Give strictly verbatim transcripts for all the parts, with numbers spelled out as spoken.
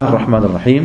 الرحمن الرحيم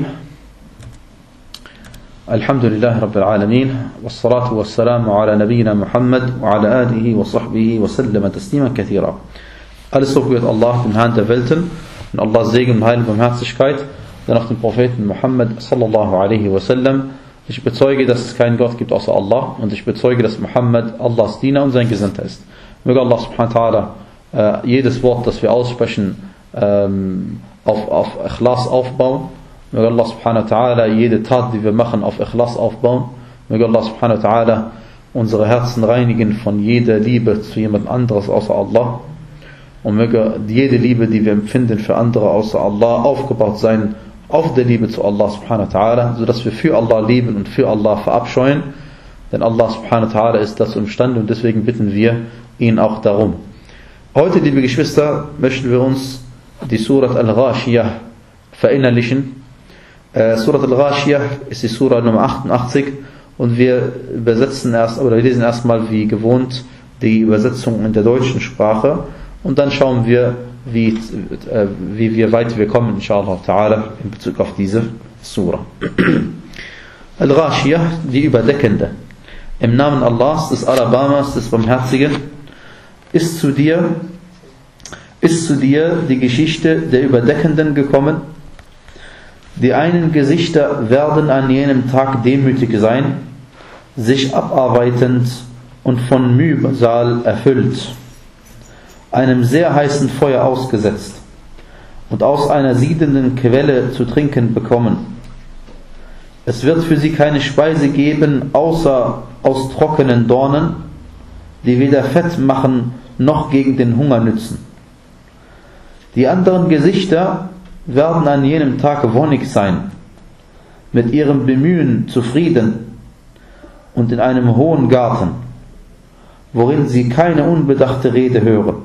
الحمد لله رب العالمين والصلاة والسلام على نبينا محمد وعلى آله وصحبه وسلم تسليما كثيرا. Alles so gehört Allah, dem Herrn der Welten, und Allahs Segen und Heil und Barmherzigkeit, dann auch dem Propheten Muhammad sallallahu alaihi wasallam. Ich bezeuge, dass es keinen Gott gibt außer Allah, und ich bezeuge, dass Muhammad Allahs Diener und sein Gesandter ist. Möge Allah subhanahu wa ta'ala äh, jedes Wort, das wir aussprechen, ähm, auf, auf Ikhlas aufbauen. Möge Allah subhanahu wa ta'ala jede Tat, die wir machen, auf Ikhlas aufbauen. Möge Allah subhanahu wa ta'ala unsere Herzen reinigen von jeder Liebe zu jemand anderes außer Allah. Und möge jede Liebe, die wir empfinden für andere außer Allah, aufgebaut sein auf der Liebe zu Allah subhanahu wa ta'ala, sodass wir für Allah lieben und für Allah verabscheuen. Denn Allah subhanahu wa ta'ala ist dazu imstande, und deswegen bitten wir ihn auch darum. Heute, liebe Geschwister, möchten wir uns die Surat Al-Ghashiyah verinnerlichen. Äh, Surat Al-Ghashiyah ist die Surah Nummer achtundachtzig, und wir übersetzen erst, oder wir lesen erstmal wie gewohnt die Übersetzung in der deutschen Sprache, und dann schauen wir, wie, äh, wie wir weit wir kommen, inshallah ta'ala, in Bezug auf diese Surah. Al-Ghashiyah, die Überdeckende. Im Namen Allahs, des Alabamas, des Barmherzigen, ist zu dir ist zu dir die Geschichte der Überdeckenden gekommen. Die einen Gesichter werden an jenem Tag demütig sein, sich abarbeitend und von Mühsal erfüllt, einem sehr heißen Feuer ausgesetzt und aus einer siedenden Quelle zu trinken bekommen. Es wird für sie keine Speise geben, außer aus trockenen Dornen, die weder Fett machen noch gegen den Hunger nützen. Die anderen Gesichter werden an jenem Tag wonnig sein, mit ihrem Bemühen zufrieden und in einem hohen Garten, worin sie keine unbedachte Rede hören.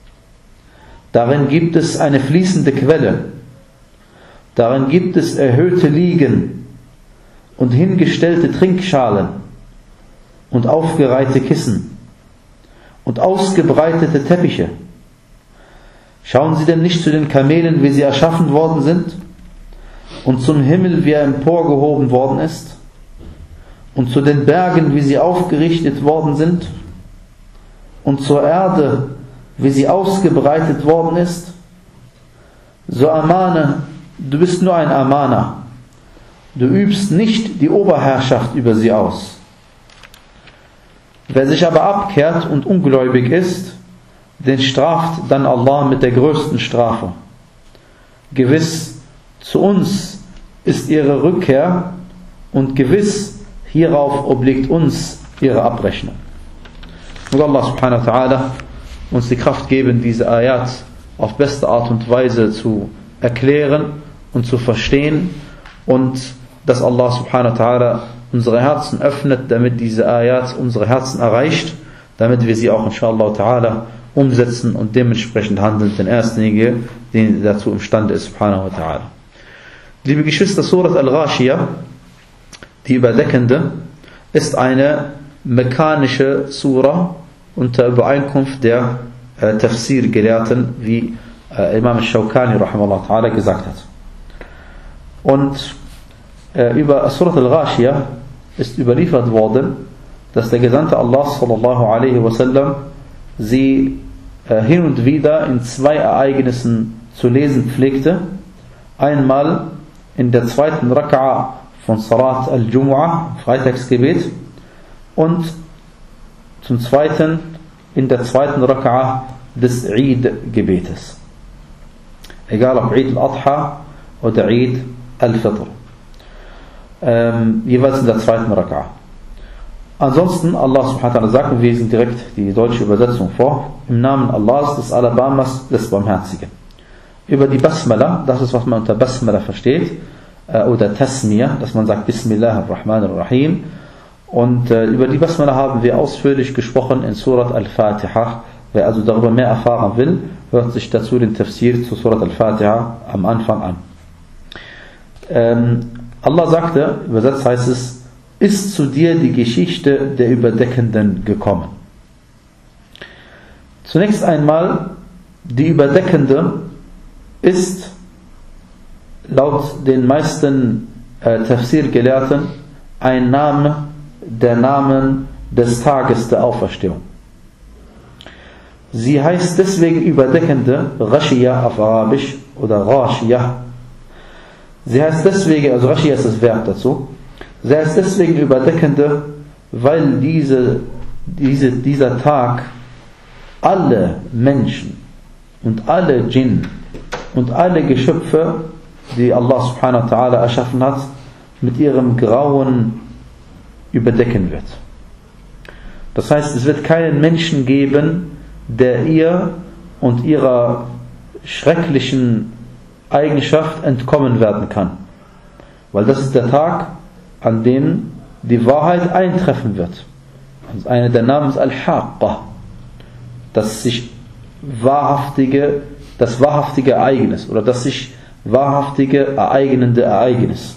Darin gibt es eine fließende Quelle, darin gibt es erhöhte Liegen und hingestellte Trinkschalen und aufgereihte Kissen und ausgebreitete Teppiche. Schauen Sie denn nicht zu den Kamelen, wie sie erschaffen worden sind, und zum Himmel, wie er emporgehoben worden ist, und zu den Bergen, wie sie aufgerichtet worden sind, und zur Erde, wie sie ausgebreitet worden ist? So ermahne, du bist nur ein Amana, du übst nicht die Oberherrschaft über sie aus. Wer sich aber abkehrt und ungläubig ist, den straft dann Allah mit der größten Strafe. Gewiss, zu uns ist ihre Rückkehr, und gewiss, hierauf obliegt uns ihre Abrechnung. Möge Allah subhanahu wa ta'ala uns die Kraft geben, diese Ayat auf beste Art und Weise zu erklären und zu verstehen, und dass Allah subhanahu wa ta'ala unsere Herzen öffnet, damit diese Ayat unsere Herzen erreicht, damit wir sie auch inshallah ta'ala umsetzen und dementsprechend handeln, denn er ist derjenige, der dazu imstande ist, subhanahu wa ta'ala. Liebe Geschwister, Surat Al-Ghashiyah, die Überdeckende, ist eine mekkanische Surah unter Übereinkunft der äh, Tafsir-Gelehrten, wie äh, Imam al-Shawkani rahimahullah ta'ala gesagt hat. Und äh, über Surat Al-Ghashiyah ist überliefert worden, dass der Gesandte Allah sallallahu alaihi wasallam sie äh, hin und wieder in zwei Ereignissen zu lesen pflegte. Einmal in der zweiten Raka'a von Salat al-Jumu'ah, Freitagsgebet, und zum zweiten in der zweiten Raka'a des Eid-Gebetes. Egal ob Eid al-Adha oder Eid al-Fitr. Ähm, jeweils in der zweiten Raka'a. Ansonsten, Allah subhanahu wa ta'ala sagt, und wir lesen direkt die deutsche Übersetzung vor: Im Namen Allahs, des Alabamas, des Barmherzigen. Über die Basmala, das ist, was man unter Basmala versteht, äh, oder Tasmiyah, dass man sagt Bismillah ar-Rahman ar-Rahim. Und äh, über die Basmala haben wir ausführlich gesprochen in Surat Al-Fatiha. Wer also darüber mehr erfahren will, hört sich dazu den Tafsir zu Surat Al-Fatiha am Anfang an. Ähm, Allah sagte, übersetzt heißt es: Ist zu dir die Geschichte der Überdeckenden gekommen. Zunächst einmal, die Überdeckende ist laut den meisten äh, Tafsir-Gelehrten ein Name, der Namen des Tages der Auferstehung. Sie heißt deswegen überdeckende, Ghashiyah auf Arabisch oder Ghashiyah. Sie heißt deswegen, also Ghashiyah ist das Verb dazu, sie heißt deswegen überdeckende, weil diese, diese, dieser Tag alle Menschen und alle Djinn und alle Geschöpfe, die Allah subhanahu wa ta'ala erschaffen hat, mit ihrem Grauen überdecken wird. Das heißt, es wird keinen Menschen geben, der ihr und ihrer schrecklichen Eigenschaft entkommen werden kann. Weil das ist der Tag, an dem die Wahrheit eintreffen wird. Und einer der Namen ist Al-Haqqa, das sich wahrhaftige, das wahrhaftige Ereignis oder das sich wahrhaftige ereignende Ereignis.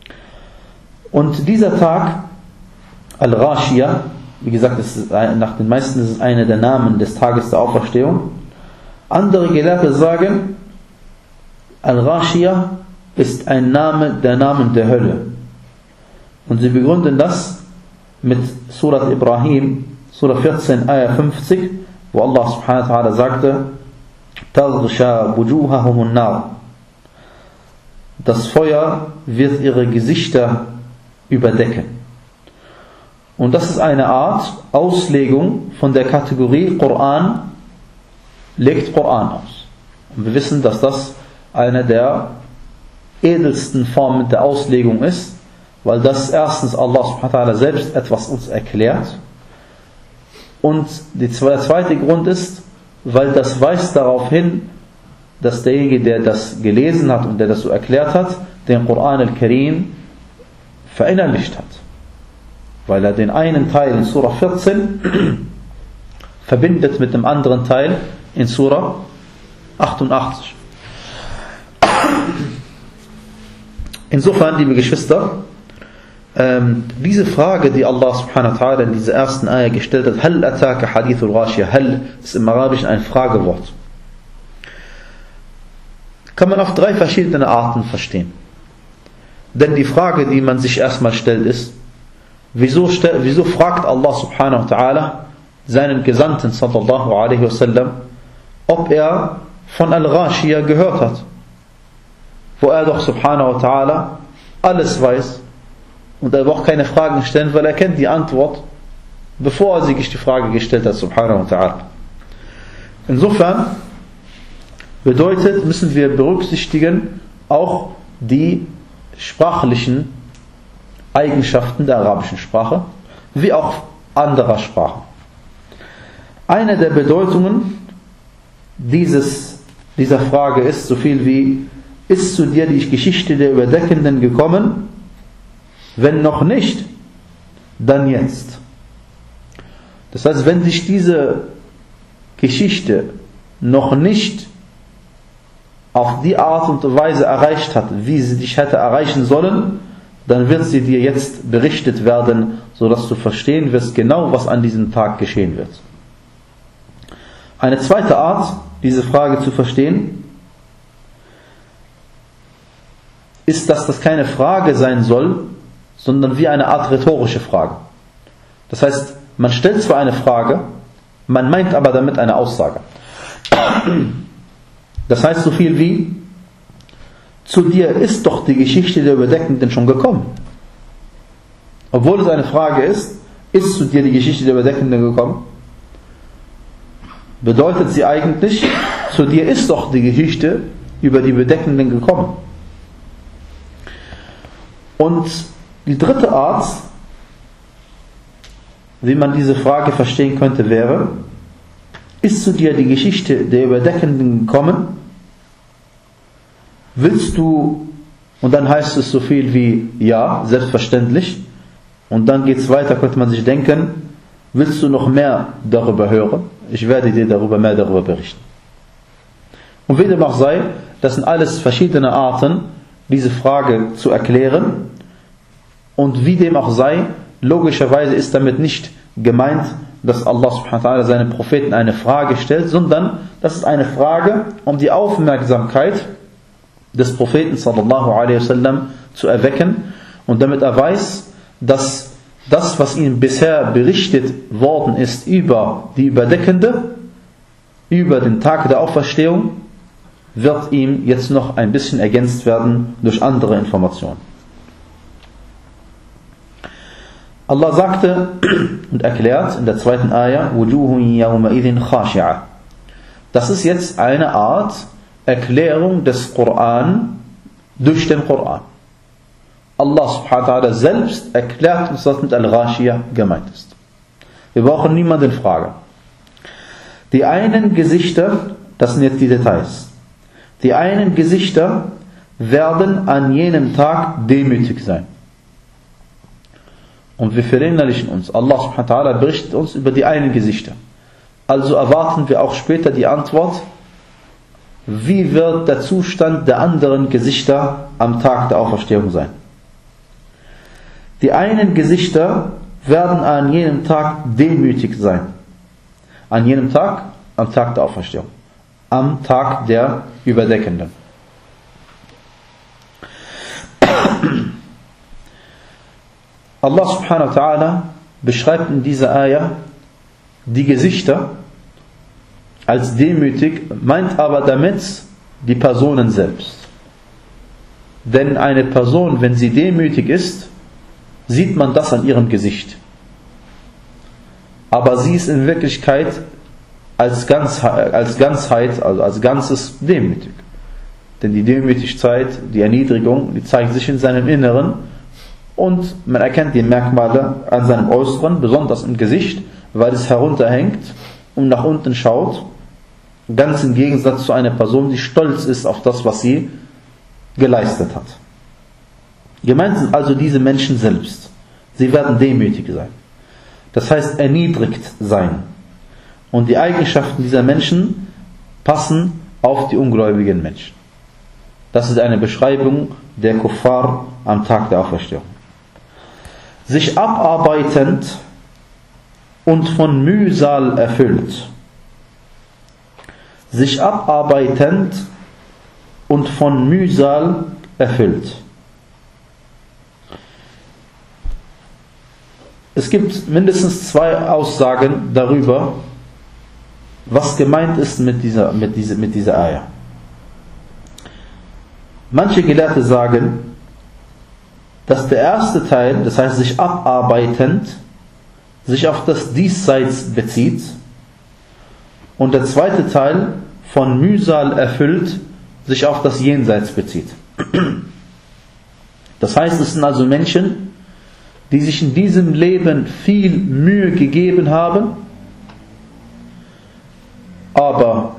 Und dieser Tag, Al-Ghashiyah, wie gesagt, es ist, nach den meisten ist es einer der Namen des Tages der Auferstehung. Andere Gelehrte sagen, Al-Ghashiyah ist ein Name der Namen der Hölle. Und sie begründen das mit Surat Ibrahim, Surah vierzehn, Ayah fünfzig, wo Allah subhanahu wa ta'ala sagte, تَغْشَى وُجُوهَهُمُ النَّارِ. Das Feuer wird ihre Gesichter überdecken. Und das ist eine Art Auslegung von der Kategorie Koran legt Koran aus. Und wir wissen, dass das eine der edelsten Formen der Auslegung ist, weil das erstens Allah subhanahu wa ta'ala selbst etwas uns erklärt. Und der zweite Grund ist, weil das weist darauf hin, dass derjenige, der das gelesen hat und der das so erklärt hat, den Koran al-Karim verinnerlicht hat. Weil er den einen Teil in Surah vierzehn verbindet mit dem anderen Teil in Surah achtundachtzig. Insofern, liebe Geschwister, ähm, diese Frage, die Allah subhanahu wa ta'ala in dieser ersten Ayah gestellt hat, Hal ataka hadithul Ghashiyah, Hal ist im Arabischen ein Fragewort, kann man auf drei verschiedene Arten verstehen. Denn die Frage, die man sich erstmal stellt, ist, Wieso, wieso fragt Allah subhanahu wa ta'ala seinen Gesandten sallallahu alaihi wasallam, ob er von Al-Ghashiyah gehört hat? Wo er doch subhanahu wa ta'ala alles weiß und er braucht keine Fragen stellen, weil er kennt die Antwort, bevor er sich die Frage gestellt hat, subhanahu wa ta'ala. Insofern bedeutet, müssen wir berücksichtigen auch die sprachlichen Eigenschaften der arabischen Sprache, wie auch anderer Sprachen. Eine der Bedeutungen dieses, dieser Frage ist so viel wie, ist zu dir die Geschichte der Überdeckenden gekommen? Wenn noch nicht, dann jetzt. Das heißt, wenn dich diese Geschichte noch nicht auf die Art und Weise erreicht hat, wie sie dich hätte erreichen sollen, dann wird sie dir jetzt berichtet werden, sodass du verstehen wirst genau, was an diesem Tag geschehen wird. Eine zweite Art, diese Frage zu verstehen, ist, dass das keine Frage sein soll, sondern wie eine Art rhetorische Frage. Das heißt, man stellt zwar eine Frage, man meint aber damit eine Aussage. Das heißt so viel wie, zu dir ist doch die Geschichte der Überdeckenden schon gekommen. Obwohl es eine Frage ist, ist zu dir die Geschichte der Überdeckenden gekommen? Bedeutet sie eigentlich, zu dir ist doch die Geschichte über die Bedeckenden gekommen. Und die dritte Art, wie man diese Frage verstehen könnte, wäre, ist zu dir die Geschichte der Überdeckenden gekommen? Willst du, und dann heißt es so viel wie ja, selbstverständlich, und dann geht es weiter, könnte man sich denken, willst du noch mehr darüber hören? Ich werde dir darüber mehr darüber berichten. Und wie dem auch sei, das sind alles verschiedene Arten, diese Frage zu erklären. Und wie dem auch sei, logischerweise ist damit nicht gemeint, dass Allah subhanahu wa ta'ala seinen Propheten eine Frage stellt, sondern das ist eine Frage, um die Aufmerksamkeit des Propheten sallallahu alaihi wasallam zu erwecken, und damit er weiß, dass das, was ihm bisher berichtet worden ist über die Überdeckende, über den Tag der Auferstehung, wird ihm jetzt noch ein bisschen ergänzt werden durch andere Informationen. Allah sagte und erklärt in der zweiten Ayah, Wujuhun yawma idhin khashi'a. Das ist jetzt eine Art Erklärung des Koran durch den Koran. Allah subhanahu wa ta'ala selbst erklärt uns, was mit Al-Ghashiyah gemeint ist. Wir brauchen niemanden fragen. Die einen Gesichter, das sind jetzt die Details, die einen Gesichter werden an jenem Tag demütig sein. Und wir verinnerlichen uns, Allah subhanahu wa ta'ala berichtet uns über die einen Gesichter. Also erwarten wir auch später die Antwort, wie wird der Zustand der anderen Gesichter am Tag der Auferstehung sein. Die einen Gesichter werden an jenem Tag demütig sein. An jenem Tag, am Tag der Auferstehung. Am Tag der Überdeckenden. Allah subhanahu wa ta'ala beschreibt in dieser Ayah die Gesichter als demütig, meint aber damit die Personen selbst. Denn eine Person, wenn sie demütig ist, sieht man das an ihrem Gesicht. Aber sie ist in Wirklichkeit als Ganzheit, als Ganzheit, also als Ganzes demütig. Denn die Demütigkeit, die Erniedrigung, die zeigt sich in seinem Inneren, und man erkennt die Merkmale an seinem Äußeren, besonders im Gesicht, weil es herunterhängt und nach unten schaut, ganz im Gegensatz zu einer Person, die stolz ist auf das, was sie geleistet hat. Gemeint sind also diese Menschen selbst. Sie werden demütig sein. Das heißt erniedrigt sein. Und die Eigenschaften dieser Menschen passen auf die ungläubigen Menschen. Das ist eine Beschreibung der Kuffar am Tag der Auferstehung. Sich abarbeitend und von Mühsal erfüllt. Sich abarbeitend und von Mühsal erfüllt. Es gibt mindestens zwei Aussagen darüber, was gemeint ist mit dieser, mit dieser, mit dieser Ayah. Manche Gelehrte sagen, dass der erste Teil, das heißt sich abarbeitend, sich auf das Diesseits bezieht, und der zweite Teil von Mühsal erfüllt sich auf das Jenseits bezieht. Das heißt, es sind also Menschen, die sich in diesem Leben viel Mühe gegeben haben, aber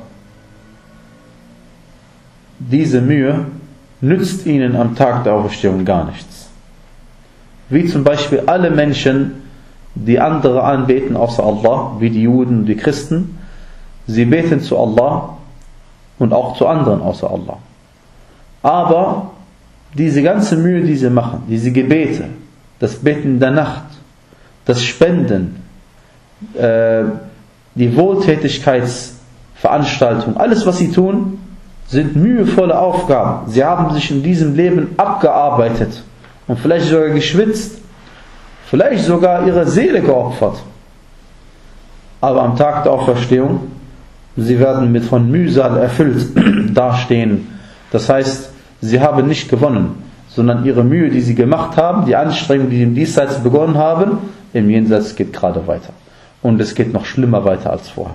diese Mühe nützt ihnen am Tag der Auferstehung gar nichts. Wie zum Beispiel alle Menschen, die andere anbeten außer Allah, wie die Juden und die Christen, sie beten zu Allah und auch zu anderen außer Allah. Aber diese ganze Mühe, die sie machen, diese Gebete, das Beten in der Nacht, das Spenden, äh, die Wohltätigkeitsveranstaltung, alles was sie tun, sind mühevolle Aufgaben. Sie haben sich in diesem Leben abgearbeitet und vielleicht sogar geschwitzt, vielleicht sogar ihre Seele geopfert. Aber am Tag der Auferstehung, sie werden mit von Mühsal erfüllt dastehen. Das heißt, sie haben nicht gewonnen, sondern ihre Mühe, die sie gemacht haben, die Anstrengung, die sie im Diesseits begonnen haben, im Jenseits geht gerade weiter. Und es geht noch schlimmer weiter als vorher.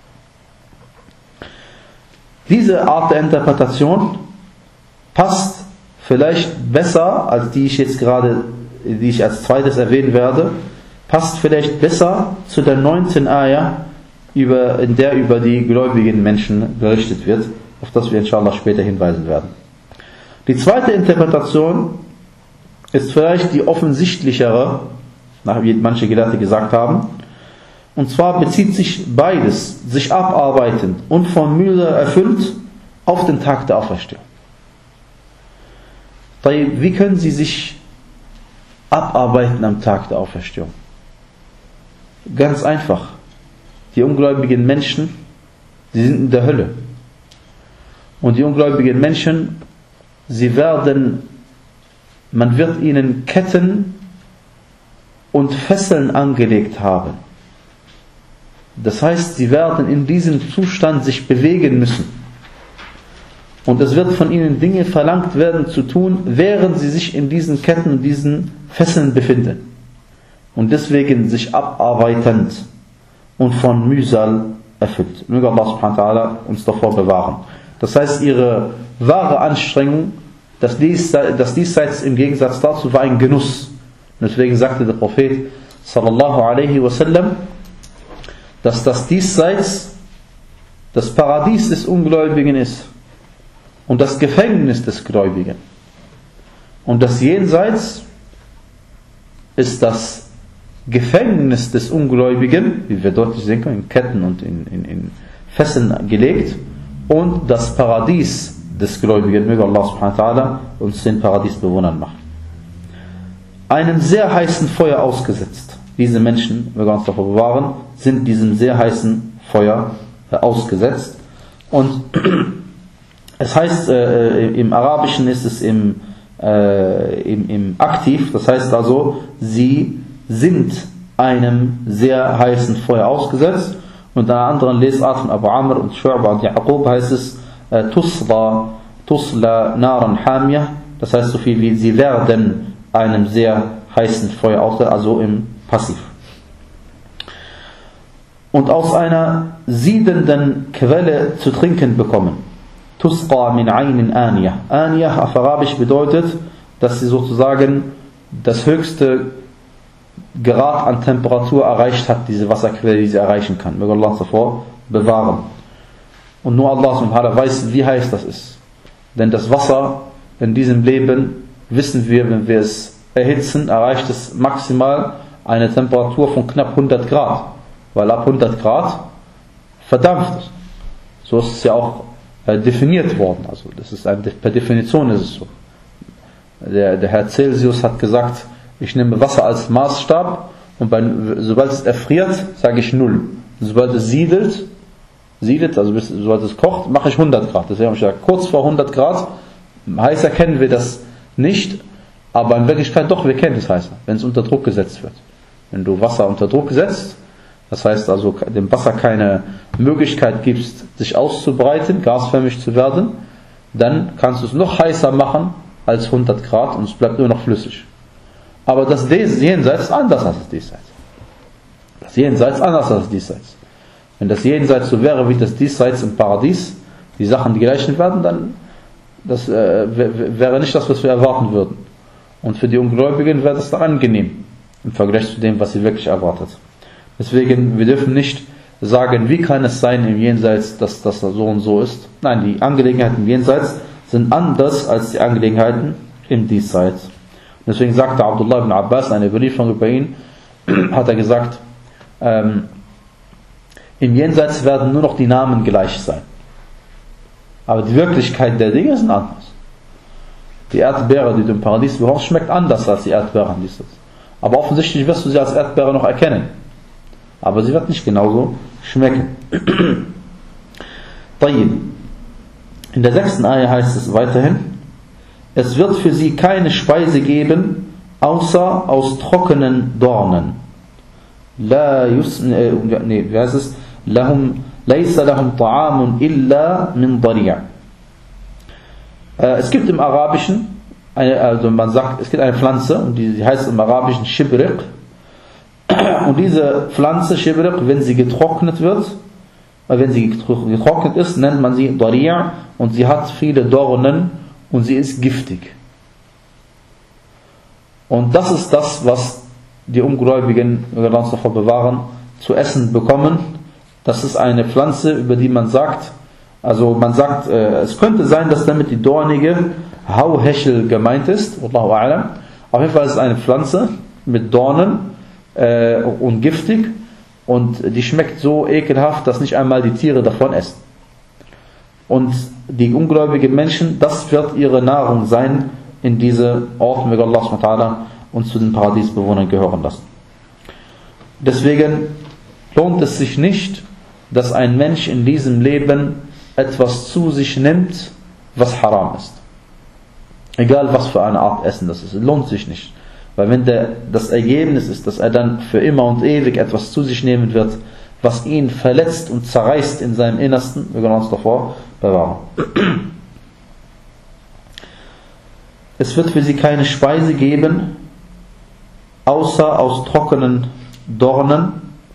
Diese Art der Interpretation passt vielleicht besser, als die ich jetzt gerade, die ich als zweites erwähnen werde, passt vielleicht besser zu der neunten Ayah, über, in der über die gläubigen Menschen berichtet wird, auf das wir inshallah später hinweisen werden. Die zweite Interpretation ist vielleicht die offensichtlichere, wie manche Gelehrte gesagt haben, und zwar bezieht sich beides, sich abarbeitend und von Mühe erfüllt, auf den Tag der Auferstehung. Wie können sie sich abarbeiten am Tag der Auferstehung? Ganz einfach. Die ungläubigen Menschen, sie sind in der Hölle. Und die ungläubigen Menschen sie werden, man wird ihnen Ketten und Fesseln angelegt haben. Das heißt, sie werden in diesem Zustand sich bewegen müssen. Und es wird von ihnen Dinge verlangt werden zu tun, während sie sich in diesen Ketten und diesen Fesseln befinden. Und deswegen sich abarbeitend und von Mühsal erfüllt. Möge Allah subhanahu wa ta'ala uns davor bewahren. Das heißt, ihre wahre Anstrengung, das Diesseits im Gegensatz dazu war ein Genuss. Und deswegen sagte der Prophet sallallahu alaihi wasallam, dass das Diesseits das Paradies des Ungläubigen ist und das Gefängnis des Gläubigen. Und das Jenseits ist das Gefängnis des Ungläubigen, wie wir deutlich sehen können, in Ketten und in, in, in Fesseln gelegt, und das Paradies des Gläubigen. Möge Allah subhanahu wa ta'ala uns den Paradiesbewohnern machen. Einem sehr heißen Feuer ausgesetzt. Diese Menschen, möge uns davor bewahren, sind diesem sehr heißen Feuer äh, ausgesetzt. Und es heißt, äh, im Arabischen ist es im, äh, im, im Aktiv, das heißt also, sie sind einem sehr heißen Feuer ausgesetzt. Und in einer anderen Lesart von Abu Amr und Shu'ba und Yaqub heißt es äh, Tusla, Tusla Naran Hamiyah, das heißt so viel wie sie werden einem sehr heißen Feuer ausgesetzt, also im Passiv. Und aus einer siedenden Quelle zu trinken bekommen. Tusqa min aynin aniyah. Aniyah auf Arabisch bedeutet, dass sie sozusagen das höchste Grad an Temperatur erreicht hat, diese Wasserquelle, die sie erreichen kann. Möge Allah davor bewahren. Und nur Allah subhanahu wa ta'ala weiß, wie heiß das ist. Denn das Wasser in diesem Leben, wissen wir, wenn wir es erhitzen, erreicht es maximal eine Temperatur von knapp hundert Grad. Weil ab hundert Grad verdampft es. So ist es ja auch äh, definiert worden. Also das ist ein, per Definition ist es so. Der, der Herr Celsius hat gesagt, ich nehme Wasser als Maßstab und bei, sobald es erfriert, sage ich null. Sobald es siedelt, siedelt, also bis, sobald es kocht, mache ich hundert Grad. Deswegen habe ich gesagt, kurz vor hundert Grad, heißer kennen wir das nicht, aber in Wirklichkeit doch, wir kennen es heißer, wenn es unter Druck gesetzt wird. Wenn du Wasser unter Druck setzt, das heißt also dem Wasser keine Möglichkeit gibst, sich auszubreiten, gasförmig zu werden, dann kannst du es noch heißer machen als hundert Grad und es bleibt nur noch flüssig. Aber das Jenseits ist anders als das Diesseits. Das Jenseits ist anders als das Diesseits. Wenn das Jenseits so wäre wie das Diesseits im Paradies, die Sachen die gleichen werden, dann das äh, wäre nicht das, was wir erwarten würden. Und für die Ungläubigen wäre das dann angenehm im Vergleich zu dem, was sie wirklich erwartet. Deswegen, wir dürfen nicht sagen, wie kann es sein im Jenseits, dass das so und so ist. Nein, die Angelegenheiten im Jenseits sind anders als die Angelegenheiten im Diesseits. Deswegen sagte Abdullah ibn Abbas, eine Überlieferung über ihn, hat er gesagt, ähm, im Jenseits werden nur noch die Namen gleich sein. Aber die Wirklichkeit der Dinge sind anders. Die Erdbeere, die du im Paradies bekommst, schmeckt anders als die Erdbeere an diesem. Aber offensichtlich wirst du sie als Erdbeere noch erkennen. Aber sie wird nicht genauso schmecken. In der sechsten Ayah heißt es weiterhin, es wird für sie keine Speise geben, außer aus trockenen Dornen. La yusn, äh, nee, wie heißt es? Lahum, laysa lahum ta'amun illa min dari'. Äh, es gibt im Arabischen, eine, also man sagt, es gibt eine Pflanze, und die, die heißt im Arabischen Shibriq. Und diese Pflanze, Shibriq, wenn sie getrocknet wird, wenn sie getrocknet ist, nennt man sie Dari', und sie hat viele Dornen, und sie ist giftig. Und das ist das, was die Ungläubigen, wir uns davor bewahren, zu essen bekommen. Das ist eine Pflanze, über die man sagt, also man sagt, äh, es könnte sein, dass damit die dornige Hauhechel gemeint ist. Wallahu a'lam. Auf jeden Fall ist es eine Pflanze mit Dornen äh, und giftig, und die schmeckt so ekelhaft, dass nicht einmal die Tiere davon essen. Und die ungläubigen Menschen, das wird ihre Nahrung sein in diese Orte, möge Allah subhanahu wa ta'ala uns zu den Paradiesbewohnern gehören lassen. Deswegen lohnt es sich nicht, dass ein Mensch in diesem Leben etwas zu sich nimmt, was haram ist. Egal was für eine Art Essen das ist, lohnt sich nicht. Weil wenn der, das Ergebnis ist, dass er dann für immer und ewig etwas zu sich nehmen wird, was ihn verletzt und zerreißt in seinem Innersten, wir können uns davor bewahren. Es wird für sie keine Speise geben, außer aus trockenen Dornen.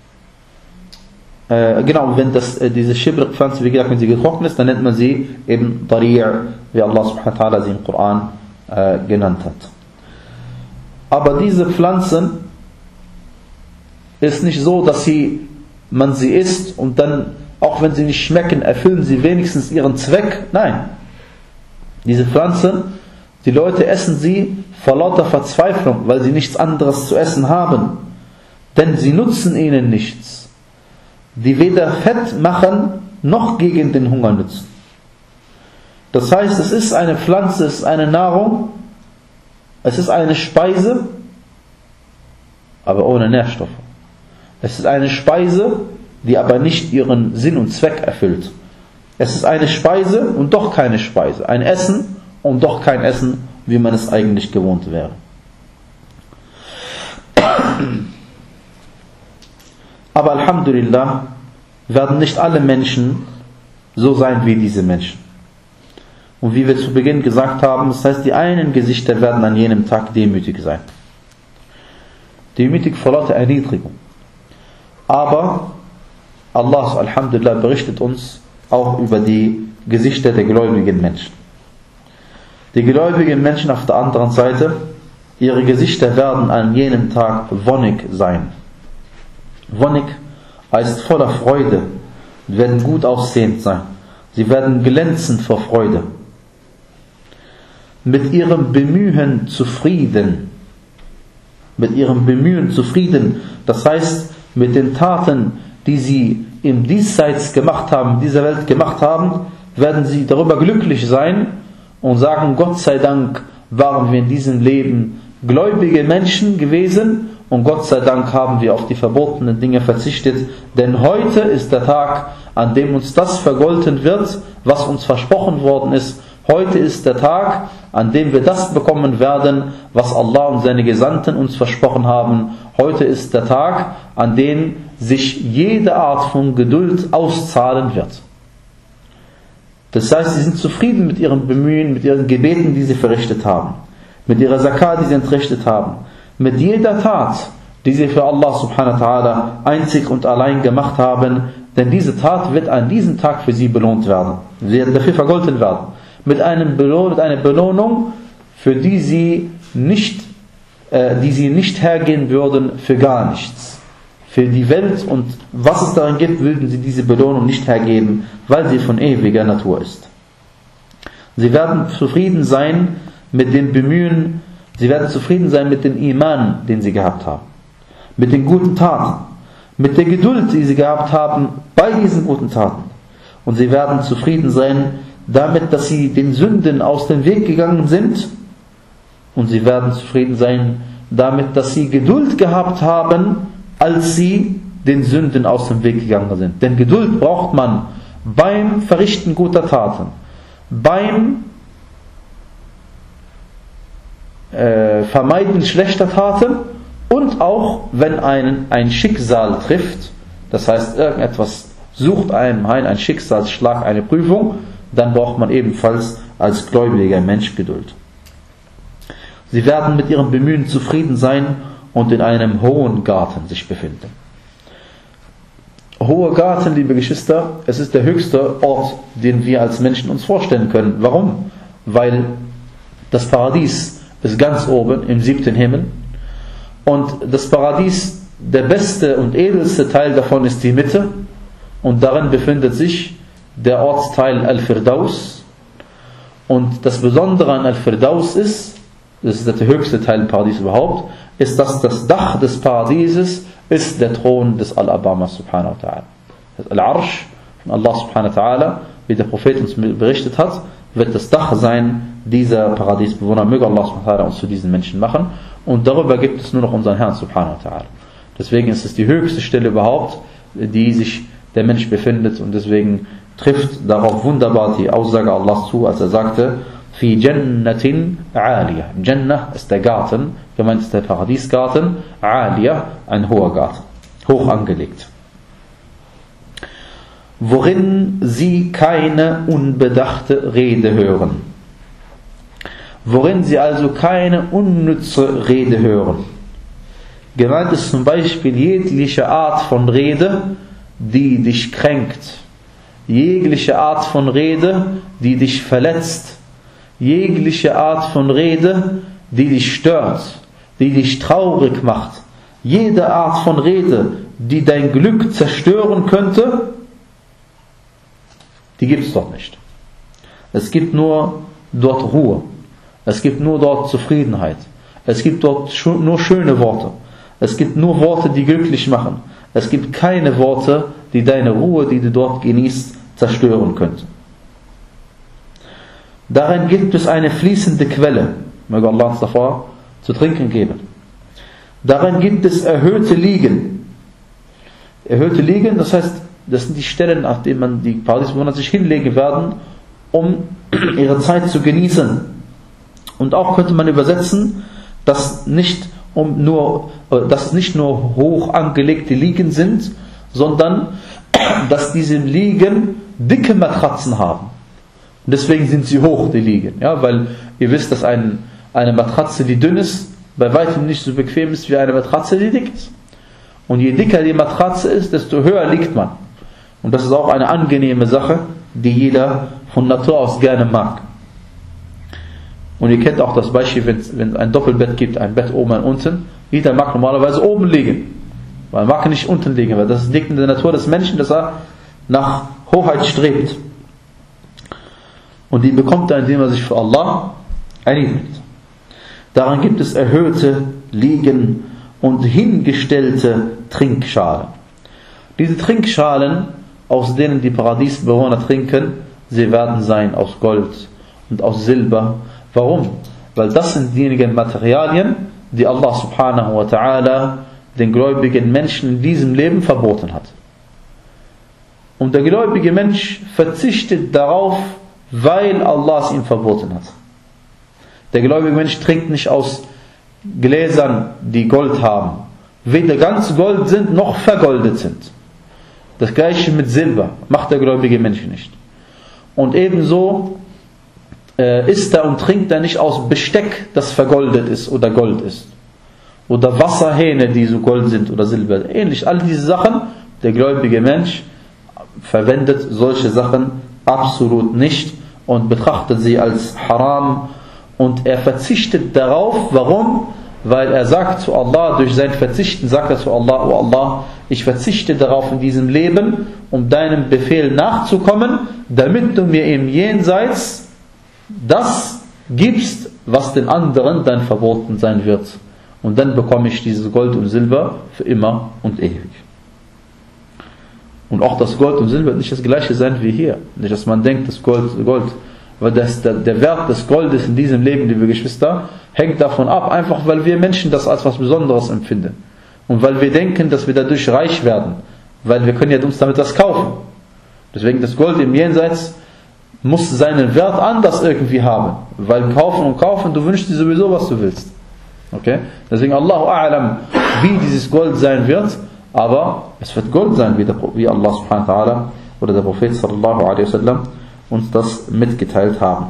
Äh, genau, wenn das, äh, diese Schibrik-Pflanze, wie gesagt, wenn sie getrocknet ist, dann nennt man sie eben Dari', wie Allah subhanahu wa ta'ala sie im Koran äh, genannt hat. Aber diese Pflanzen ist nicht so, dass sie, man sie isst und dann, auch wenn sie nicht schmecken, erfüllen sie wenigstens ihren Zweck. Nein. Diese Pflanzen, die Leute essen sie vor lauter Verzweiflung, weil sie nichts anderes zu essen haben. Denn sie nutzen ihnen nichts, die weder Fett machen, noch gegen den Hunger nützen. Das heißt, es ist eine Pflanze, es ist eine Nahrung, es ist eine Speise, aber ohne Nährstoffe. Es ist eine Speise, die aber nicht ihren Sinn und Zweck erfüllt. Es ist eine Speise und doch keine Speise. Ein Essen und doch kein Essen, wie man es eigentlich gewohnt wäre. Aber Alhamdulillah werden nicht alle Menschen so sein wie diese Menschen. Und wie wir zu Beginn gesagt haben, das heißt, die einen Gesichter werden an jenem Tag demütig sein. Demütig vor lauter Erniedrigung. Aber Allah, Alhamdulillah, berichtet uns auch über die Gesichter der gläubigen Menschen. Die gläubigen Menschen auf der anderen Seite, ihre Gesichter werden an jenem Tag wonnig sein. Wonnig heißt voller Freude, werden gut aussehend sein. Sie werden glänzen vor Freude. Mit ihrem Bemühen zufrieden. Mit ihrem Bemühen zufrieden. Das heißt, mit den Taten, die sie im Diesseits gemacht haben, in dieser Welt gemacht haben, werden sie darüber glücklich sein und sagen, Gott sei Dank waren wir in diesem Leben gläubige Menschen gewesen und Gott sei Dank haben wir auf die verbotenen Dinge verzichtet, denn heute ist der Tag, an dem uns das vergolten wird, was uns versprochen worden ist. Heute ist der Tag, an dem wir das bekommen werden, was Allah und seine Gesandten uns versprochen haben. Heute ist der Tag, an dem sich jede Art von Geduld auszahlen wird. Das heißt, sie sind zufrieden mit ihrem Bemühen, mit ihren Gebeten, die sie verrichtet haben, mit ihrer Zakat, die sie entrichtet haben, mit jeder Tat, die sie für Allah subhanahu wa ta'ala einzig und allein gemacht haben, denn diese Tat wird an diesem Tag für sie belohnt werden. Sie werden dafür vergolten werden. Mit, einem Belohn, mit einer Belohnung, für die sie nicht, äh, die sie nicht hergehen würden für gar nichts. Für die Welt und was es darin gibt, würden sie diese Belohnung nicht hergeben, weil sie von ewiger Natur ist. Sie werden zufrieden sein mit dem Bemühen, sie werden zufrieden sein mit dem Iman, den sie gehabt haben, mit den guten Taten, mit der Geduld, die sie gehabt haben bei diesen guten Taten. Und sie werden zufrieden sein damit, dass sie den Sünden aus dem Weg gegangen sind. Und sie werden zufrieden sein damit, dass sie Geduld gehabt haben, als sie den Sünden aus dem Weg gegangen sind. Denn Geduld braucht man beim Verrichten guter Taten, beim äh, Vermeiden schlechter Taten und auch wenn einen ein Schicksal trifft, das heißt irgendetwas sucht einem ein, ein Schicksalsschlag, eine Prüfung, dann braucht man ebenfalls als gläubiger Mensch Geduld. Sie werden mit ihrem Bemühen zufrieden sein und in einem hohen Garten sich befinden. Hoher Garten, liebe Geschwister, es ist der höchste Ort, den wir als Menschen uns vorstellen können. Warum? Weil das Paradies ist ganz oben im siebten Himmel und das Paradies, der beste und edelste Teil davon ist die Mitte und darin befindet sich der Ortsteil Al-Firdaus. Und das Besondere an Al-Firdaus ist, das ist der höchste Teil des Paradies überhaupt, ist, dass das Dach des Paradieses ist der Thron des Al-Abama subhanahu wa ta'ala. Das Al-Arsh von Allah subhanahu wa ta'ala, wie der Prophet uns berichtet hat, wird das Dach sein dieser Paradiesbewohner. Möge Allah subhanahu wa ta'ala uns zu diesen Menschen machen. Und darüber gibt es nur noch unseren Herrn subhanahu wa ta'ala. Deswegen ist es die höchste Stelle überhaupt, die sich der Mensch befindet, und deswegen trifft darauf wunderbar die Aussage Allahs zu, als er sagte, fi jannatin aliyah. Jannah ist der Garten, gemeint ist der Paradiesgarten, aliyah, ein hoher Garten, hoch angelegt, worin sie keine unbedachte Rede hören. Worin sie also keine unnütze Rede hören. Gemeint ist zum Beispiel jegliche Art von Rede, die dich kränkt. Jegliche Art von Rede, die dich verletzt. Jegliche Art von Rede, die dich stört, die dich traurig macht. Jede Art von Rede, die dein Glück zerstören könnte, die gibt es dort nicht. Es gibt nur dort Ruhe. Es gibt nur dort Zufriedenheit. Es gibt dort nur schöne Worte. Es gibt nur Worte, die glücklich machen. Es gibt keine Worte, die deine Ruhe, die du dort genießt, zerstören könnten. Darin gibt es eine fließende Quelle, möge Allah uns davor zu trinken geben. Darin gibt es erhöhte Liegen. Erhöhte Liegen, das heißt, das sind die Stellen, auf denen man die Paradiesbewohner sich hinlegen werden, um ihre Zeit zu genießen. Und auch könnte man übersetzen, dass, nicht um nur, dass es nicht nur hoch angelegte Liegen sind, sondern dass diese Liegen dicke Matratzen haben. Und deswegen sind sie hoch, die Liegen. Ja, weil ihr wisst, dass ein, eine Matratze, die dünn ist, bei weitem nicht so bequem ist wie eine Matratze, die dick ist. Und je dicker die Matratze ist, desto höher liegt man. Und das ist auch eine angenehme Sache, die jeder von Natur aus gerne mag. Und ihr kennt auch das Beispiel, wenn es ein Doppelbett gibt, ein Bett oben und unten. Jeder mag normalerweise oben liegen. Man mag nicht unten liegen, weil das liegt in der Natur des Menschen, dass er nach Hoheit strebt. Und die bekommt er, indem er sich für Allah erniedrigt. Daran gibt es erhöhte Liegen und hingestellte Trinkschalen. Diese Trinkschalen, aus denen die Paradiesbewohner trinken, sie werden sein aus Gold und aus Silber. Warum? Weil das sind diejenigen Materialien, die Allah subhanahu wa ta'ala den gläubigen Menschen in diesem Leben verboten hat. Und der gläubige Mensch verzichtet darauf, weil Allah es ihm verboten hat. Der gläubige Mensch trinkt nicht aus Gläsern, die Gold haben, weder ganz Gold sind, noch vergoldet sind. Das gleiche mit Silber macht der gläubige Mensch nicht. Und ebenso äh, isst er und trinkt er nicht aus Besteck, das vergoldet ist oder Gold ist. Oder Wasserhähne, die so Gold sind oder Silber. Ähnlich, all diese Sachen, der gläubige Mensch verwendet solche Sachen absolut nicht und betrachtet sie als haram. Und er verzichtet darauf. Warum? Weil er sagt zu Allah, durch sein Verzichten sagt er zu Allah, oh Allah, ich verzichte darauf in diesem Leben, um deinem Befehl nachzukommen, damit du mir im Jenseits das gibst, was den anderen dann verboten sein wird. Und dann bekomme ich dieses Gold und Silber für immer und ewig. Und auch das Gold und Silber wird nicht das gleiche sein wie hier. Nicht, dass man denkt, das Gold, Gold, weil das, der, der Wert des Goldes in diesem Leben, liebe Geschwister, hängt davon ab, einfach weil wir Menschen das als was Besonderes empfinden. Und weil wir denken, dass wir dadurch reich werden. Weil wir können ja uns damit was kaufen. Deswegen das Gold im Jenseits muss seinen Wert anders irgendwie haben. Weil kaufen und kaufen, du wünschst dir sowieso, was du willst. Okay? Deswegen Allahu A'lam, wie dieses Gold sein wird, aber es wird Gold sein, wie, der, wie Allah subhanahu wa ta'ala oder der Prophet sallallahu alaihi wasallam uns das mitgeteilt haben.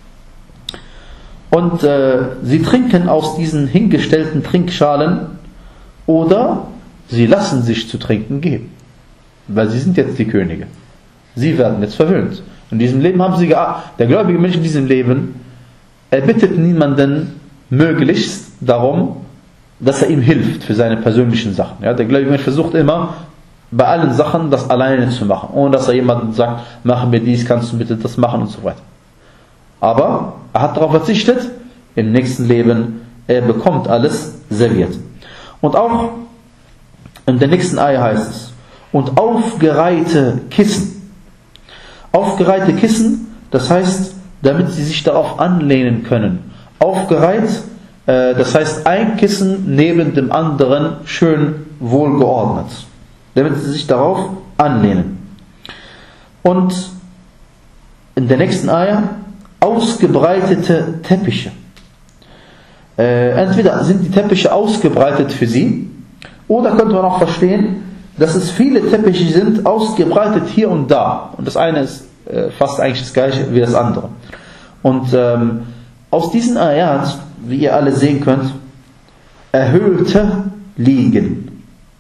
Und äh, sie trinken aus diesen hingestellten Trinkschalen oder sie lassen sich zu trinken geben. Weil sie sind jetzt die Könige. Sie werden jetzt verwöhnt. In diesem Leben haben sie gearbeitet. Der gläubige Mensch in diesem Leben, er bittet niemanden möglichst darum, dass er ihm hilft für seine persönlichen Sachen. Ja, der gläubige Mensch versucht immer, bei allen Sachen das alleine zu machen, ohne dass er jemandem sagt, mach mir dies, kannst du bitte das machen und so weiter. Aber er hat darauf verzichtet, im nächsten Leben, er bekommt alles serviert. Und auch in der nächsten Ayah heißt es, und aufgereihte Kissen. Aufgereihte Kissen, das heißt, damit sie sich darauf anlehnen können. Aufgereiht, äh, das heißt, ein Kissen neben dem anderen schön wohlgeordnet. Damit sie sich darauf anlehnen. Und in der nächsten Ayah, ausgebreitete Teppiche. Äh, entweder sind die Teppiche ausgebreitet für sie, oder könnte man auch verstehen, dass es viele Teppiche sind, ausgebreitet hier und da. Und das eine ist äh, fast eigentlich das gleiche wie das andere. Und ähm, aus diesen Ayat, wie ihr alle sehen könnt, erhöhte Liegen,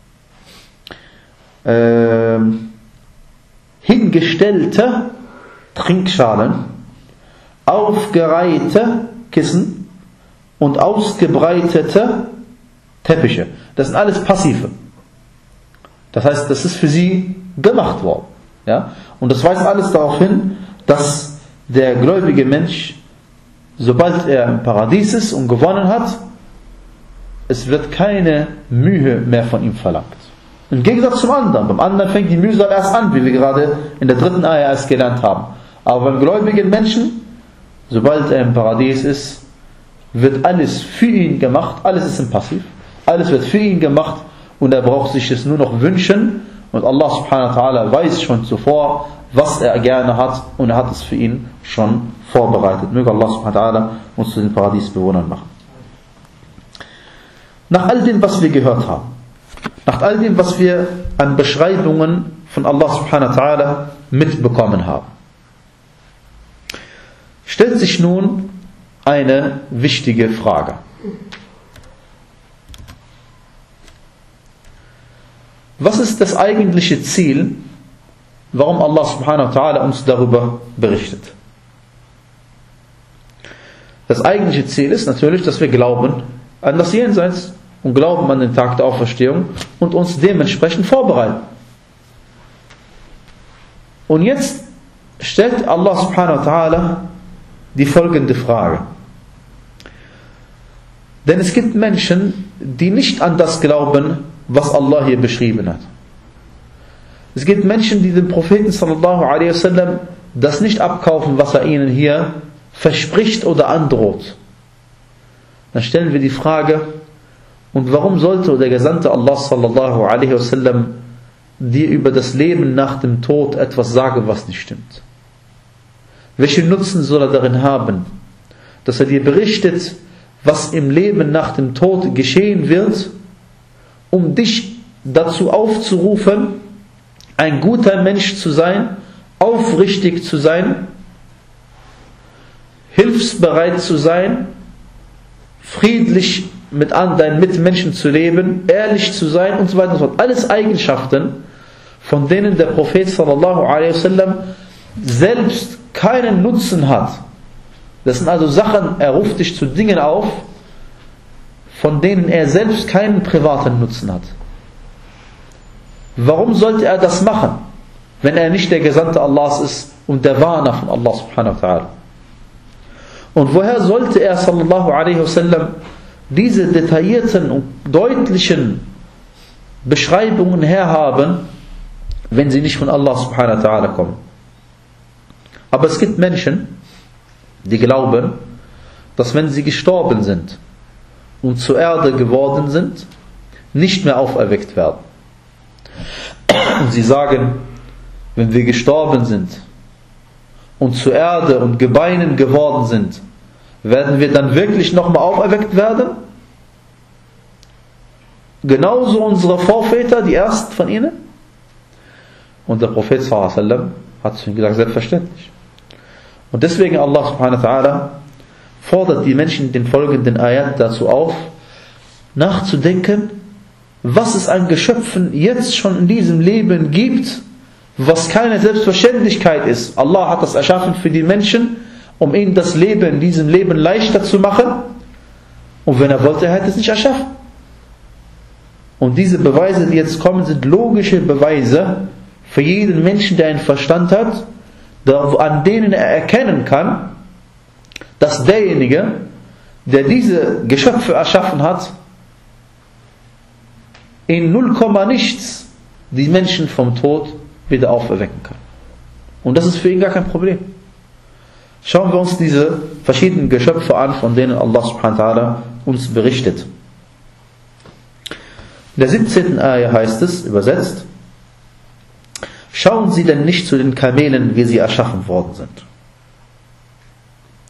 ähm, hingestellte Trinkschalen, aufgereihte Kissen und ausgebreitete Teppiche. Das sind alles Passive. Das heißt, das ist für sie gemacht worden. Ja? Und das weist alles darauf hin, dass der gläubige Mensch, sobald er im Paradies ist und gewonnen hat, es wird keine Mühe mehr von ihm verlangt. Im Gegensatz zum anderen. Beim anderen fängt die Mühsal erst an, wie wir gerade in der dritten Ayah erst gelernt haben. Aber beim gläubigen Menschen, sobald er im Paradies ist, wird alles für ihn gemacht, alles ist im Passiv, alles wird für ihn gemacht und er braucht sich es nur noch wünschen und Allah subhanahu wa ta'ala weiß schon zuvor, was er gerne hat und er hat es für ihn schon vorbereitet. Möge Allah subhanahu wa ta'ala uns zu den Paradiesbewohnern machen. Nach all dem, was wir gehört haben, nach all dem, was wir an Beschreibungen von Allah subhanahu wa ta'ala mitbekommen haben, stellt sich nun eine wichtige Frage. Was ist das eigentliche Ziel, warum Allah subhanahu wa ta'ala uns darüber berichtet? Das eigentliche Ziel ist natürlich, dass wir glauben an das Jenseits und glauben an den Tag der Auferstehung und uns dementsprechend vorbereiten. Und jetzt stellt Allah subhanahu wa ta'ala die folgende Frage. Denn es gibt Menschen, die nicht an das glauben, was Allah hier beschrieben hat. Es gibt Menschen, die dem Propheten sallallahu alaihi wasallam das nicht abkaufen, was er ihnen hier verspricht oder androht. Dann stellen wir die Frage, und warum sollte der Gesandte Allah sallallahu alaihi wasallam dir über das Leben nach dem Tod etwas sagen, was nicht stimmt? Welchen Nutzen soll er darin haben, dass er dir berichtet, was im Leben nach dem Tod geschehen wird, um dich dazu aufzurufen, ein guter Mensch zu sein, aufrichtig zu sein, hilfsbereit zu sein, friedlich mit deinen Mitmenschen zu leben, ehrlich zu sein und so weiter und so fort. Alles Eigenschaften, von denen der Prophet sallallahu alaihi wasallam selbst keinen Nutzen hat. Das sind also Sachen, er ruft dich zu Dingen auf, von denen er selbst keinen privaten Nutzen hat. Warum sollte er das machen, wenn er nicht der Gesandte Allahs ist und der Warner von Allah subhanahu wa ta'ala? Und woher sollte er sallallahu alaihi wasallam diese detaillierten und deutlichen Beschreibungen herhaben, wenn sie nicht von Allah subhanahu wa ta'ala kommen? Aber es gibt Menschen, die glauben, dass wenn sie gestorben sind und zur Erde geworden sind, nicht mehr auferweckt werden. Und sie sagen, wenn wir gestorben sind und zur Erde und Gebeinen geworden sind, werden wir dann wirklich nochmal auferweckt werden? Genauso unsere Vorväter, die ersten von ihnen? Und der Prophet sallallahu alaihi wasallam hat zu ihnen gesagt, selbstverständlich. Und deswegen Allah subhanahu wa ta'ala fordert die Menschen in den folgenden Ayat dazu auf, nachzudenken, was es an Geschöpfen jetzt schon in diesem Leben gibt, was keine Selbstverständlichkeit ist. Allah hat das erschaffen für die Menschen, um ihnen das Leben in diesem Leben leichter zu machen. Und wenn er wollte, er hätte es nicht erschaffen. Und diese Beweise, die jetzt kommen, sind logische Beweise für jeden Menschen, der einen Verstand hat, an denen er erkennen kann, dass derjenige, der diese Geschöpfe erschaffen hat, in null Komma nichts die Menschen vom Tod wieder auferwecken kann. Und das ist für ihn gar kein Problem. Schauen wir uns diese verschiedenen Geschöpfe an, von denen Allah subhanahu wa ta'ala uns berichtet. In der siebzehnten Ayah heißt es, übersetzt, schauen Sie denn nicht zu den Kamelen, wie sie erschaffen worden sind.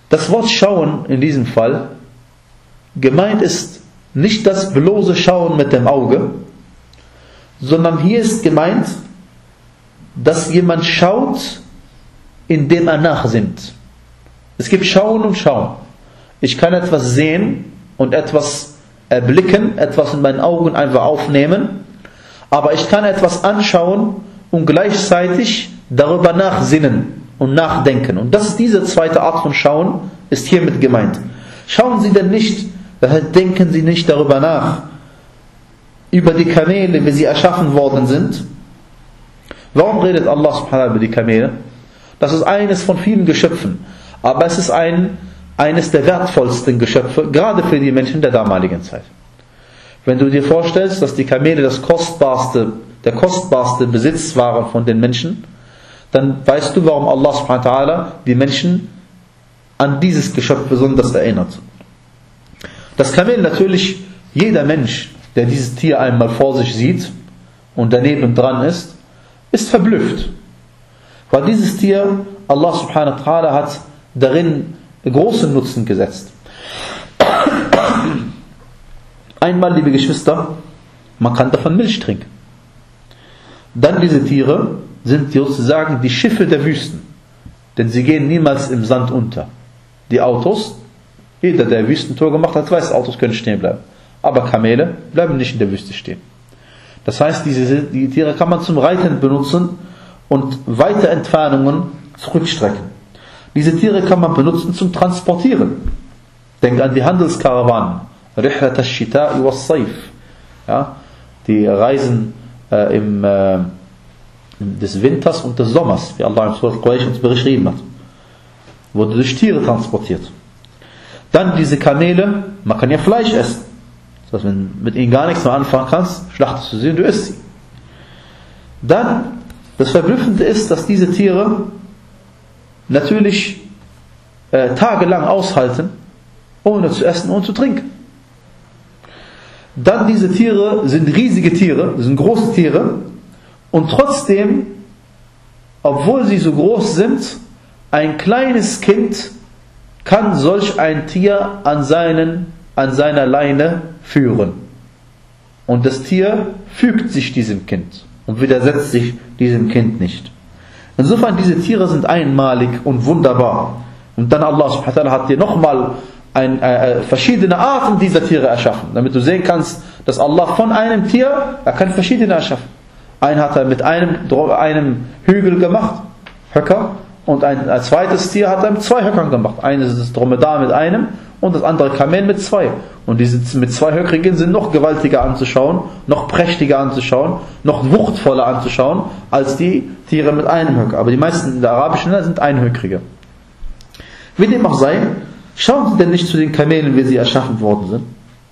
Das Wort schauen in diesem Fall, gemeint ist nicht das bloße Schauen mit dem Auge, sondern hier ist gemeint, dass jemand schaut, indem er nachsinnt. Es gibt Schauen und Schauen. Ich kann etwas sehen und etwas erblicken, etwas in meinen Augen einfach aufnehmen, aber ich kann etwas anschauen und gleichzeitig darüber nachsinnen und nachdenken. Und das ist diese zweite Art von Schauen, ist hiermit gemeint. Schauen Sie denn nicht, denken Sie nicht darüber nach, über die Kamele, wie sie erschaffen worden sind. Warum redet Allah subhanahu wa ta'ala über die Kamele? Das ist eines von vielen Geschöpfen, aber es ist ein, eines der wertvollsten Geschöpfe, gerade für die Menschen der damaligen Zeit. Wenn du dir vorstellst, dass die Kamele das kostbarste, der kostbarste Besitz waren von den Menschen, dann weißt du, warum Allah subhanahu wa ta'ala die Menschen an dieses Geschöpf besonders erinnert. Das Kamel natürlich, jeder Mensch, der dieses Tier einmal vor sich sieht und daneben dran ist, ist verblüfft. Weil dieses Tier, Allah subhanahu wa ta'ala hat darin großen Nutzen gesetzt. Einmal, liebe Geschwister, man kann davon Milch trinken. Dann diese Tiere sind sozusagen die Schiffe der Wüsten. Denn sie gehen niemals im Sand unter. Die Autos, jeder, der Wüstentour gemacht hat, weiß, Autos können stehen bleiben. Aber Kamele bleiben nicht in der Wüste stehen. Das heißt, diese die Tiere kann man zum Reiten benutzen und weite Entfernungen zurückstrecken. Diese Tiere kann man benutzen zum Transportieren. Denk an die Handelskarawanen. Rihlat ash-shita'i was-sayf. Ja, die reisen äh, im, äh, des Winters und des Sommers, wie Allah im Surah Quraysh uns beschrieben hat. Wurde durch Tiere transportiert. Dann diese Kamele, man kann ja Fleisch essen. Das heißt, wenn du mit ihnen gar nichts mehr anfangen kannst, schlachtest du sie und du isst sie. Dann, das Verblüffende ist, dass diese Tiere natürlich äh, tagelang aushalten, ohne zu essen und zu trinken. Dann diese Tiere sind riesige Tiere, sind große Tiere, und trotzdem, obwohl sie so groß sind, ein kleines Kind kann solch ein Tier an, seinen, an seiner Leine führen. Und das Tier fügt sich diesem Kind und widersetzt sich diesem Kind nicht. Insofern, diese Tiere sind einmalig und wunderbar. Und dann Allah subhanahu wa ta'ala hat dir nochmal ein, äh, verschiedene Arten dieser Tiere erschaffen, damit du sehen kannst, dass Allah von einem Tier, er kann verschiedene erschaffen. Einen hat er mit einem, einem Hügel gemacht, Höcker, und ein, ein zweites Tier hat er mit zwei Höckern gemacht. Eines ist das Dromedar mit einem und das andere Kamel mit zwei. Und diese mit zwei Höckrigen sind noch gewaltiger anzuschauen, noch prächtiger anzuschauen, noch wuchtvoller anzuschauen, als die Tiere mit einem Höcker. Aber die meisten der arabischen Länder sind einhöckrige. Wie dem auch sei, schauen Sie denn nicht zu den Kamelen, wie sie erschaffen worden sind.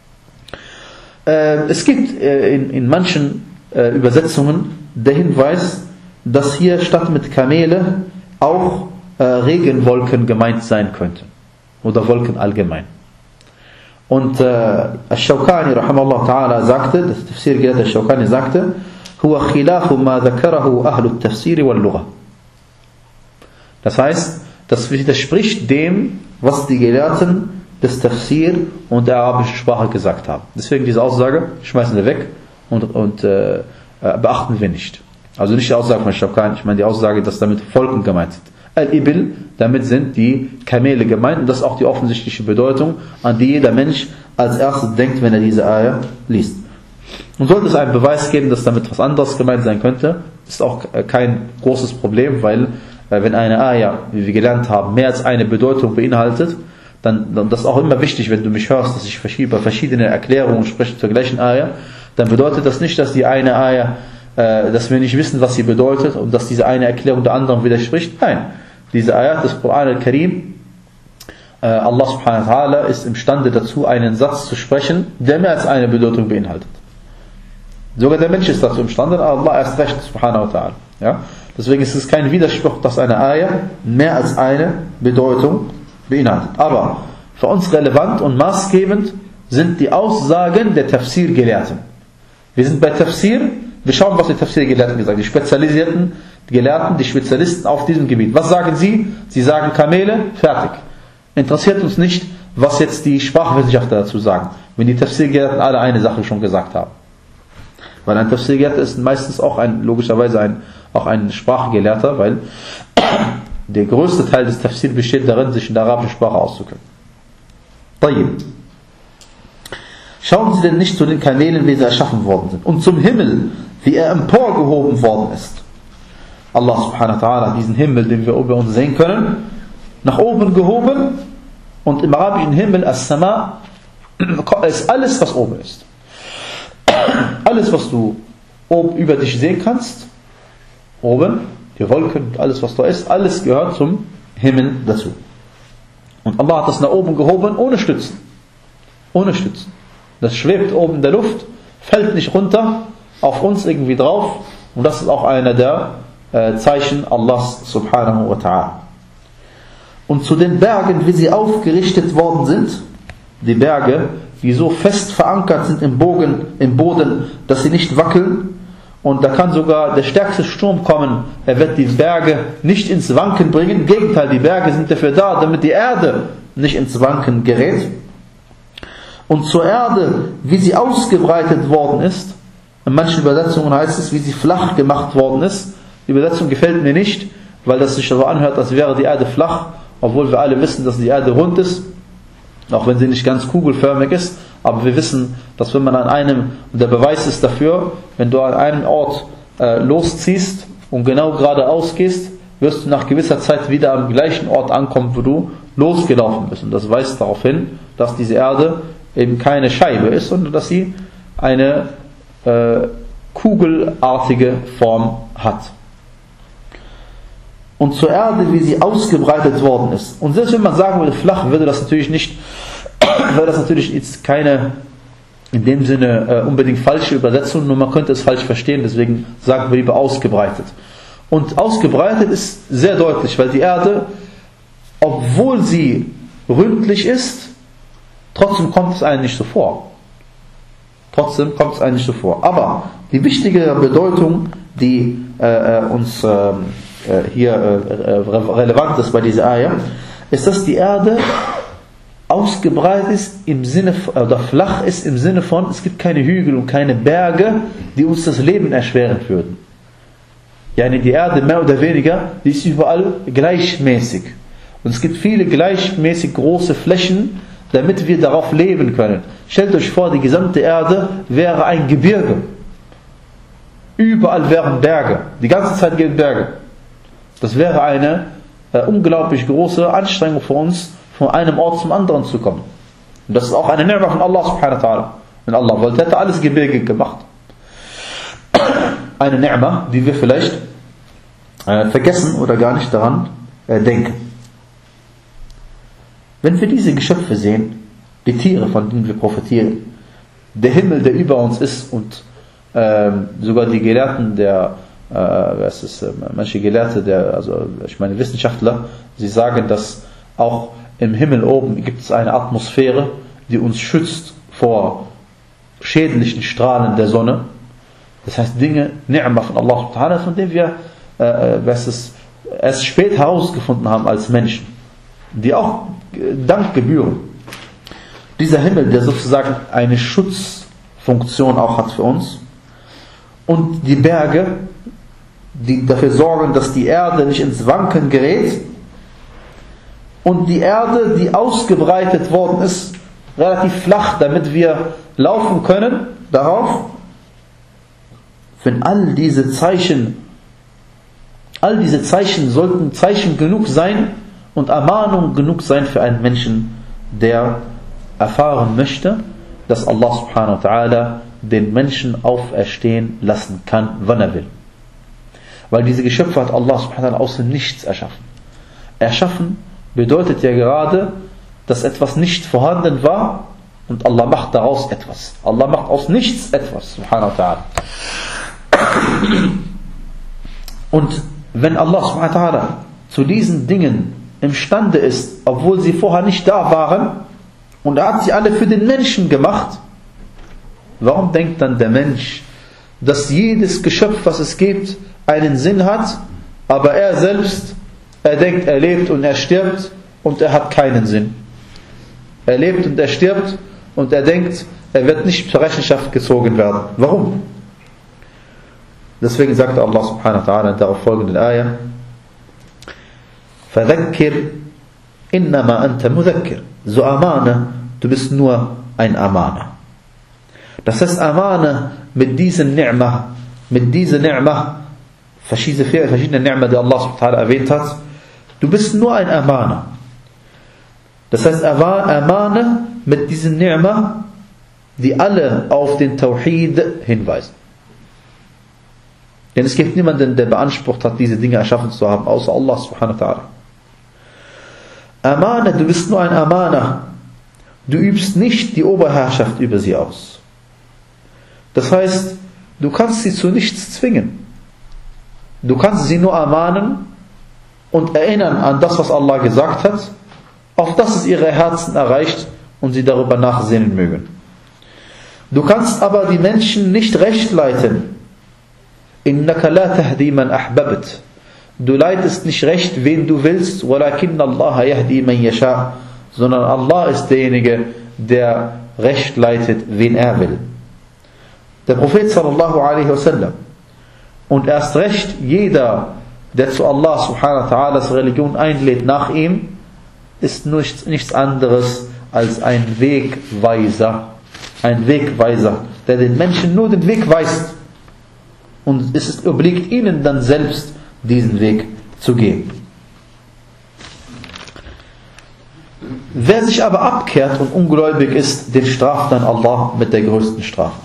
Äh, es gibt äh, in, in manchen äh, Übersetzungen der Hinweis, dass hier statt mit Kamele auch äh, Regenwolken gemeint sein könnten. Oder Wolken allgemein. Und äh, Ash-Shawkani rahimahullah ta'ala sagte, das Tafsir-Gelehrte Ash-Shawkani sagte, huwa khilafu ma dhakarahu ahlu at-tafsir wal-lugha. Das heißt, das widerspricht dem, was die Gelehrten des Tafsir und der arabischen Sprache gesagt haben. Deswegen diese Aussage schmeißen wir weg und, und äh, beachten wir nicht. Also nicht die Aussage von Shawkani, ich meine die Aussage, dass damit Volken gemeint sind. Al-Ibil, damit sind die Kamele gemeint, und das ist auch die offensichtliche Bedeutung, an die jeder Mensch als erstes denkt, wenn er diese Ayah liest. Und sollte es einen Beweis geben, dass damit was anderes gemeint sein könnte, ist auch kein großes Problem, weil wenn eine Ayah, wie wir gelernt haben, mehr als eine Bedeutung beinhaltet, dann, dann das ist auch immer wichtig, wenn du mich hörst, dass ich über verschiedene Erklärungen spreche zur gleichen Ayah, dann bedeutet das nicht, dass die eine Ayah, äh, dass wir nicht wissen, was sie bedeutet und dass diese eine Erklärung der anderen widerspricht. Nein, diese Ayat des Koran al-Karim, äh, Allah subhanahu wa ta'ala ist imstande dazu, einen Satz zu sprechen, der mehr als eine Bedeutung beinhaltet. Sogar der Mensch ist dazu imstande, aber Allah erst recht, subhanahu wa ta'ala. Ja? Deswegen ist es kein Widerspruch, dass eine Ayah mehr als eine Bedeutung beinhaltet. Aber für uns relevant und maßgebend sind die Aussagen der Tafsir-Gelehrten. Wir sind bei Tafsir, wir schauen, was die Tafsir-Gelehrten gesagt haben. Die spezialisierten Gelehrten, die Spezialisten auf diesem Gebiet. Was sagen sie? Sie sagen Kamele, fertig. interessiert uns nicht, was jetzt die Sprachwissenschaftler dazu sagen, wenn die Tafsir-Gelehrten alle eine Sache schon gesagt haben. Weil ein Tafsir-Gelehrter ist meistens auch ein, logischerweise ein, auch ein Sprachgelehrter, weil der größte Teil des Tafsir besteht darin, sich in der arabischen Sprache auszukennen. Tayyib. Schauen Sie denn nicht zu den Kamelen, wie sie erschaffen worden sind, und zum Himmel, wie er emporgehoben worden ist. Allah subhanahu wa ta'ala hat diesen Himmel, den wir über uns sehen können, nach oben gehoben, und im arabischen Himmel, As-Sama, ist alles, was oben ist. Alles, was du oben über dich sehen kannst, oben, die Wolken, alles, was da ist, alles gehört zum Himmel dazu. Und Allah hat das nach oben gehoben, ohne Stützen. Ohne Stützen. Das schwebt oben in der Luft, fällt nicht runter, auf uns irgendwie drauf. Und das ist auch einer der äh, Zeichen Allahs subhanahu wa ta'ala. Und zu den Bergen, wie sie aufgerichtet worden sind, die Berge, die so fest verankert sind im Boden, im Boden, dass sie nicht wackeln. Und da kann sogar der stärkste Sturm kommen, er wird die Berge nicht ins Wanken bringen. Im Gegenteil, die Berge sind dafür da, damit die Erde nicht ins Wanken gerät. Und zur Erde, wie sie ausgebreitet worden ist, in manchen Übersetzungen heißt es, wie sie flach gemacht worden ist. Die Übersetzung gefällt mir nicht, weil das sich so anhört, als wäre die Erde flach, obwohl wir alle wissen, dass die Erde rund ist, auch wenn sie nicht ganz kugelförmig ist. Aber wir wissen, dass wenn man an einem, und der Beweis ist dafür, wenn du an einem Ort äh, losziehst und genau geradeaus gehst, wirst du nach gewisser Zeit wieder am gleichen Ort ankommen, wo du losgelaufen bist. Und das weist darauf hin, dass diese Erde eben keine Scheibe ist, sondern dass sie eine äh, kugelartige Form hat. Und zur Erde, wie sie ausgebreitet worden ist. Und selbst wenn man sagen würde, flach, würde das natürlich nicht, wäre das natürlich jetzt keine, in dem Sinne äh, unbedingt falsche Übersetzung, nur man könnte es falsch verstehen, deswegen sagen wir lieber ausgebreitet. Und ausgebreitet ist sehr deutlich, weil die Erde, obwohl sie ründlich ist, trotzdem kommt es einem nicht so vor. Trotzdem kommt es einem nicht so vor. Aber die wichtigere Bedeutung, die äh, uns äh, hier äh, relevant ist bei dieser Ayah, ist, dass die Erde ausgebreitet ist im Sinne, oder flach ist im Sinne von, es gibt keine Hügel und keine Berge, die uns das Leben erschweren würden. Yani die Erde mehr oder weniger, die ist überall gleichmäßig. Und es gibt viele gleichmäßig große Flächen, damit wir darauf leben können. Stellt euch vor, die gesamte Erde wäre ein Gebirge. Überall wären Berge. Die ganze Zeit gibt es Berge. Das wäre eine äh, unglaublich große Anstrengung für uns, von einem Ort zum anderen zu kommen. Und das ist auch eine Ni'ma von Allah subhanahu wa ta'ala. Wenn Allah wollte, hätte alles Gebirge gemacht. Eine Ni'ma, die wir vielleicht äh, vergessen oder gar nicht daran äh, denken. Wenn wir diese Geschöpfe sehen, die Tiere, von denen wir profitieren, der Himmel, der über uns ist, und äh, sogar die Gelehrten der Äh, was ist, äh, manche Gelehrte, der, also ich meine Wissenschaftler, sie sagen, dass auch im Himmel oben gibt es eine Atmosphäre, die uns schützt vor schädlichen Strahlen der Sonne. Das heißt Dinge, Ni'ma von Allah subhanahu wa ta'ala, von denen wir äh, was ist, erst spät herausgefunden haben als Menschen, die auch Dank gebühren. Dieser Himmel, der sozusagen eine Schutzfunktion auch hat für uns, und die Berge, die dafür sorgen, dass die Erde nicht ins Wanken gerät, und die Erde, die ausgebreitet worden ist, relativ flach, damit wir laufen können darauf. Wenn all diese Zeichen, all diese Zeichen sollten Zeichen genug sein und Ermahnung genug sein für einen Menschen, der erfahren möchte, dass Allah subhanahu wa ta'ala den Menschen auferstehen lassen kann, wann er will. Weil diese Geschöpfe hat Allah subhanahu wa ta'ala aus dem Nichts erschaffen. Erschaffen bedeutet ja gerade, dass etwas nicht vorhanden war und Allah macht daraus etwas. Allah macht aus nichts etwas, subhanahu wa ta'ala. Und wenn Allah subhanahu wa ta'ala zu diesen Dingen imstande ist, obwohl sie vorher nicht da waren, und er hat sie alle für den Menschen gemacht, warum denkt dann der Mensch, dass jedes Geschöpf, was es gibt, einen Sinn hat, aber er selbst, er denkt, er lebt und er stirbt, und er hat keinen Sinn. Er lebt und er stirbt und er denkt, er wird nicht zur Rechenschaft gezogen werden. Warum? Deswegen sagte Allah subhanahu wa ta'ala in darauf folgenden Ayah: فَذَكِّرْ إِنَّمَا أَنْتَ مُذَكِّرْ. So Amane, du bist nur ein Amane. Das heißt, Amane mit diesen Ni'mah, mit dieser Ni'mah, verschiedene, verschiedene Ni'mah, die Allah subhanahu wa ta'ala erwähnt hat, du bist nur ein Amane. Das heißt, Amane mit diesen Ni'mah, die alle auf den Tawhid hinweisen. Denn es gibt niemanden, der beansprucht hat, diese Dinge erschaffen zu haben, außer Allah subhanahu wa ta'ala. Amane, du bist nur ein Amana. Du übst nicht die Oberherrschaft über sie aus. Das heißt, du kannst sie zu nichts zwingen. Du kannst sie nur ermahnen und erinnern an das, was Allah gesagt hat, auf das es ihre Herzen erreicht und sie darüber nachsehen mögen. Du kannst aber die Menschen nicht recht leiten. Innaka la tahdi man ahbabt. Du leitest nicht recht, wen du willst, walakin Allah yahdi man yasha, sondern Allah ist derjenige, der recht leitet, wen er will. Der Prophet sallallahu alaihi wasallam und erst recht jeder, der zu Allah subhanahu wa ta'alas Religion einlädt nach ihm, ist nichts, nichts anderes als ein Wegweiser. Ein Wegweiser, der den Menschen nur den Weg weist. Und es obliegt ihnen dann selbst, diesen Weg zu gehen. Wer sich aber abkehrt und ungläubig ist, den straft dann Allah mit der größten Strafe.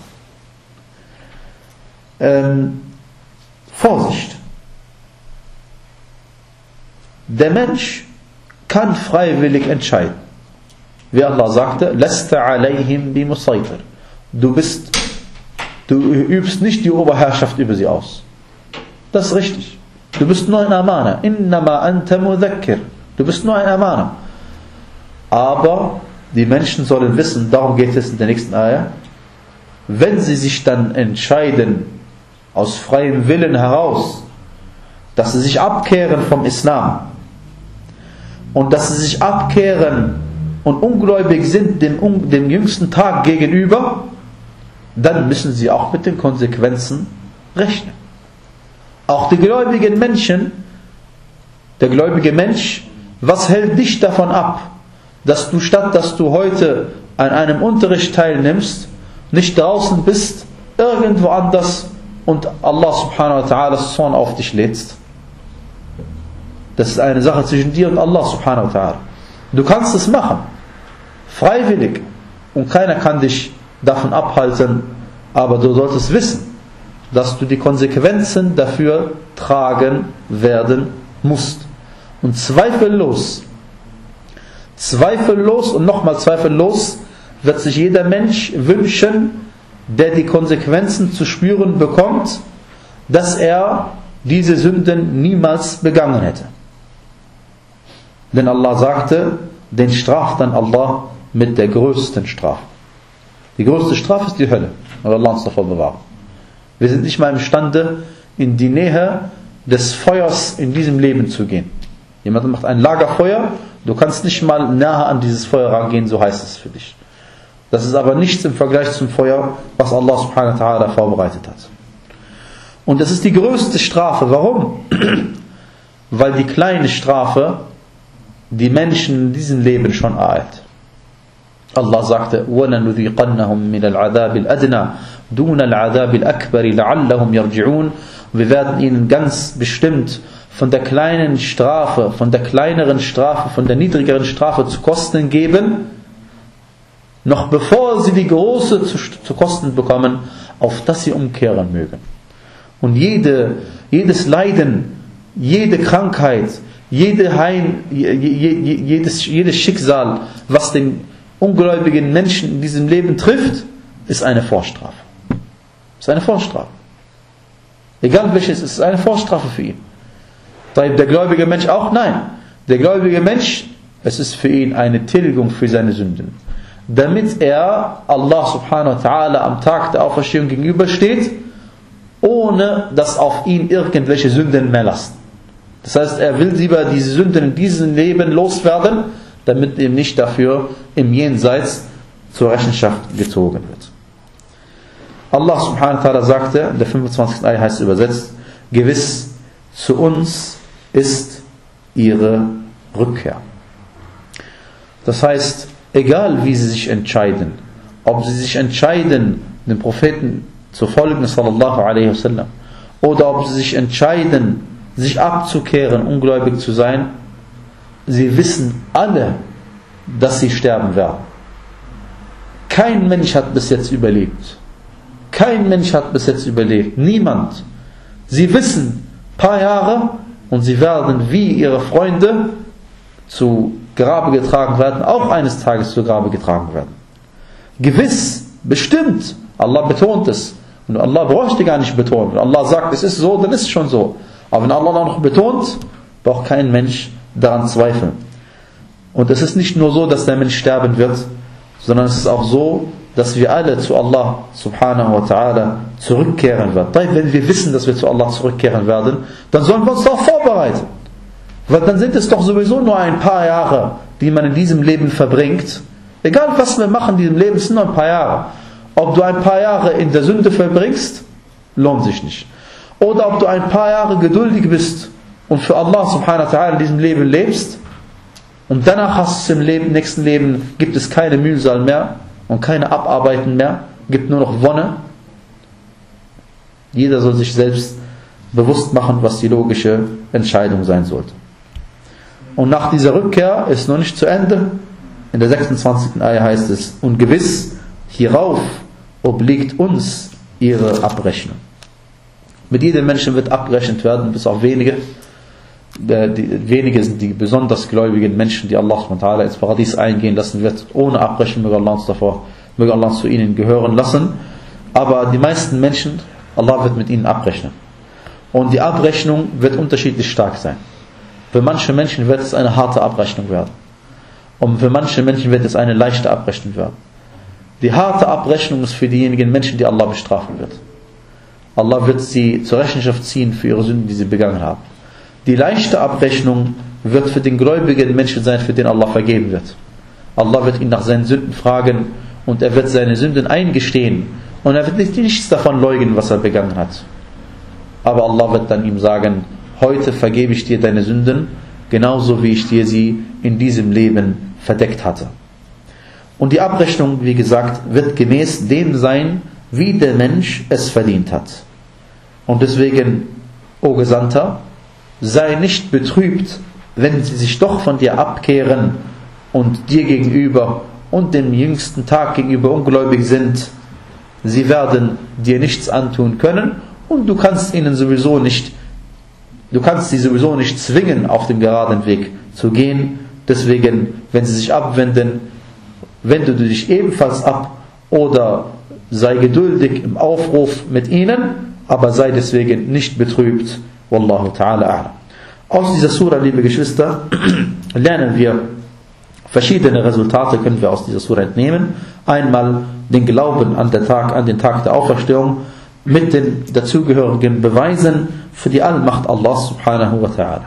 Ähm, Vorsicht! Der Mensch kann freiwillig entscheiden. Wie Allah sagte, Lasta alayhim bi musaytir. Du bist, du übst nicht die Oberherrschaft über sie aus. Das ist richtig. Du bist nur ein Amana. Innama anta mudhakkir. Du bist nur ein Amana. Aber die Menschen sollen wissen, darum geht es in der nächsten Ayah, wenn sie sich dann entscheiden, aus freiem Willen heraus, dass sie sich abkehren vom Islam und dass sie sich abkehren und ungläubig sind dem, dem jüngsten Tag gegenüber, dann müssen sie auch mit den Konsequenzen rechnen. Auch die gläubigen Menschen, der gläubige Mensch, was hält dich davon ab, dass du statt dass du heute an einem Unterricht teilnimmst, nicht draußen bist, irgendwo anders und Allah subhanahu wa ta'ala's Zorn auf dich lädst? Das ist eine Sache zwischen dir und Allah subhanahu wa ta'ala. Du kannst es machen, freiwillig, und keiner kann dich davon abhalten, aber du solltest wissen, dass du die Konsequenzen dafür tragen werden musst. Und zweifellos, zweifellos und nochmal zweifellos wird sich jeder Mensch wünschen, der die Konsequenzen zu spüren bekommt, dass er diese Sünden niemals begangen hätte. Denn Allah sagte, den straft dann Allah mit der größten Strafe. Die größte Strafe ist die Hölle. Aber Allah uns davor bewahrt. Wir sind nicht mal imstande, in die Nähe des Feuers in diesem Leben zu gehen. Jemand macht ein Lagerfeuer, du kannst nicht mal nahe an dieses Feuer rangehen, so heißt es für dich. Das ist aber nichts im Vergleich zum Feuer, was Allah subhanahu wa ta'ala vorbereitet hat. Und das ist die größte Strafe. Warum? Weil die kleine Strafe die Menschen in diesem Leben schon ereilt. Allah sagte, وَلَنُذِيقَنَّهُمْ مِنَ الْعَذَابِ الْأَدْنَى دُونَ الْعَذَابِ الْأَكْبَرِ لَعَلَّهُمْ يَرْجِعُونَ. Wir werden ihnen ganz bestimmt von der kleinen Strafe, von der kleineren Strafe, von der niedrigeren Strafe zu Kosten geben, noch bevor sie die große zu, zu Kosten bekommen, auf das sie umkehren mögen. Und jede, jedes Leiden, jede Krankheit, jede Heim, jedes, jedes Schicksal, was den ungläubigen Menschen in diesem Leben trifft, ist eine Vorstrafe. Ist eine Vorstrafe. Egal welches, es ist eine Vorstrafe für ihn. Der gläubige Mensch auch? Nein. Der gläubige Mensch, es ist für ihn eine Tilgung für seine Sünden. Damit er Allah subhanahu wa ta'ala am Tag der Auferstehung gegenübersteht, ohne dass auf ihn irgendwelche Sünden mehr lasten. Das heißt, er will lieber diese Sünden in diesem Leben loswerden, damit ihm nicht dafür im Jenseits zur Rechenschaft gezogen wird. Allah subhanahu wa ta'ala sagte, in der fünfundzwanzigsten Ayah heißt es übersetzt, gewiss, zu uns ist ihre Rückkehr. Das heißt, egal wie sie sich entscheiden, ob sie sich entscheiden, dem Propheten zu folgen, sallallahu alaihi wasallam, oder ob sie sich entscheiden, sich abzukehren, ungläubig zu sein, sie wissen alle, dass sie sterben werden. Kein Mensch hat bis jetzt überlebt. Kein Mensch hat bis jetzt überlebt. Niemand. Sie wissen, paar Jahre, und sie werden wie ihre Freunde zu Grabe getragen werden, auch eines Tages zu Grabe getragen werden. Gewiss, bestimmt, Allah betont es. Und Allah bräuchte gar nicht betonen. Wenn Allah sagt, es ist so, dann ist es schon so. Aber wenn Allah noch betont, braucht kein Mensch daran zweifeln. Und es ist nicht nur so, dass der Mensch sterben wird, sondern es ist auch so, dass wir alle zu Allah subhanahu wa ta'ala zurückkehren werden. Wenn wir wissen, dass wir zu Allah zurückkehren werden, dann sollen wir uns darauf vorbereiten. Weil dann sind es doch sowieso nur ein paar Jahre, die man in diesem Leben verbringt. Egal was wir machen in diesem Leben, es sind nur ein paar Jahre. Ob du ein paar Jahre in der Sünde verbringst, lohnt sich nicht. Oder ob du ein paar Jahre geduldig bist und für Allah subhanahu wa ta'ala in diesem Leben lebst und danach hast du im Leben, nächsten Leben gibt es keine Mühsal mehr und keine Abarbeiten mehr, gibt nur noch Wonne. Jeder soll sich selbst bewusst machen, was die logische Entscheidung sein sollte. Und nach dieser Rückkehr ist noch nicht zu Ende. In der sechsundzwanzigsten Ayah heißt es, und gewiss, hierauf obliegt uns ihre Abrechnung. Mit jedem Menschen wird abgerechnet werden, bis auf wenige. Die, wenige sind die besonders gläubigen Menschen, die Allah subhanahu wa ta'ala ins Paradies eingehen lassen wird, ohne Abrechnung, möge Allah uns davor, möge Allah uns zu ihnen gehören lassen. Aber die meisten Menschen, Allah wird mit ihnen abrechnen. Und die Abrechnung wird unterschiedlich stark sein. Für manche Menschen wird es eine harte Abrechnung werden. Und für manche Menschen wird es eine leichte Abrechnung werden. Die harte Abrechnung ist für diejenigen Menschen, die Allah bestrafen wird. Allah wird sie zur Rechenschaft ziehen für ihre Sünden, die sie begangen haben. Die leichte Abrechnung wird für den gläubigen Menschen sein, für den Allah vergeben wird. Allah wird ihn nach seinen Sünden fragen und er wird seine Sünden eingestehen und er wird nicht, nichts davon leugnen, was er begangen hat. Aber Allah wird dann ihm sagen, heute vergebe ich dir deine Sünden, genauso wie ich dir sie in diesem Leben verdeckt hatte. Und die Abrechnung, wie gesagt, wird gemäß dem sein, wie der Mensch es verdient hat. Und deswegen, o Gesandter, sei nicht betrübt, wenn sie sich doch von dir abkehren und dir gegenüber und dem jüngsten Tag gegenüber ungläubig sind. Sie werden dir nichts antun können und du kannst ihnen sowieso nicht, du kannst sie sowieso nicht zwingen, auf dem geraden Weg zu gehen. Deswegen, wenn sie sich abwenden, wende du dich ebenfalls ab oder sei geduldig im Aufruf mit ihnen, aber sei deswegen nicht betrübt. Wallahu ta'ala a'lam. Aus dieser Sura, liebe Geschwister, lernen wir verschiedene Resultate, können wir aus dieser Sura entnehmen. Einmal den Glauben an den Tag, an den Tag der Auferstehung mit den dazugehörigen Beweisen für die Allmacht Allah subhanahu wa ta'ala.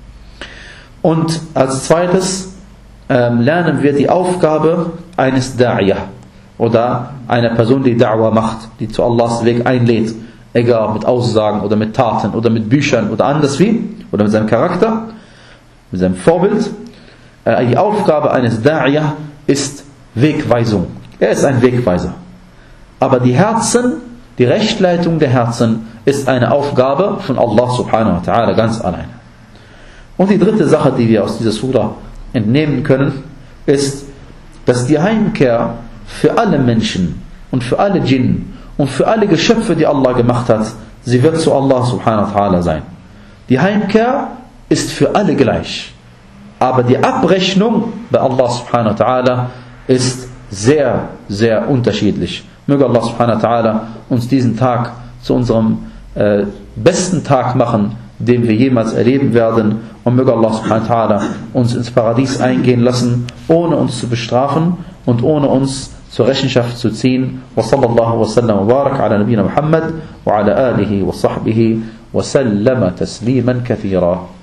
Und als zweites ähm, lernen wir die Aufgabe eines Da'iyah oder einer Person, die Da'wah macht, die zu Allahs Weg einlädt. Egal mit Aussagen oder mit Taten oder mit Büchern oder anders wie, oder mit seinem Charakter, mit seinem Vorbild. Die Aufgabe eines Da'iyah ist Wegweisung. Er ist ein Wegweiser. Aber die Herzen, die Rechtleitung der Herzen ist eine Aufgabe von Allah subhanahu wa ta'ala ganz alleine. Und die dritte Sache, die wir aus dieser Surah entnehmen können, ist, dass die Heimkehr für alle Menschen und für alle Djinn und für alle Geschöpfe, die Allah gemacht hat, sie wird zu Allah subhanahu wa ta'ala sein. Die Heimkehr ist für alle gleich. Aber die Abrechnung bei Allah subhanahu wa ta'ala ist sehr, sehr unterschiedlich. Möge Allah subhanahu wa ta'ala uns diesen Tag zu unserem äh, besten Tag machen, den wir jemals erleben werden. Und möge Allah subhanahu wa ta'ala uns ins Paradies eingehen lassen, ohne uns zu bestrafen und ohne uns zur Rechenschaft zu ziehen. Wa sallallahu wa sallam wa barak ala nabina Muhammad wa ala alihi wa sahbihi wa sallama tasliman kathira.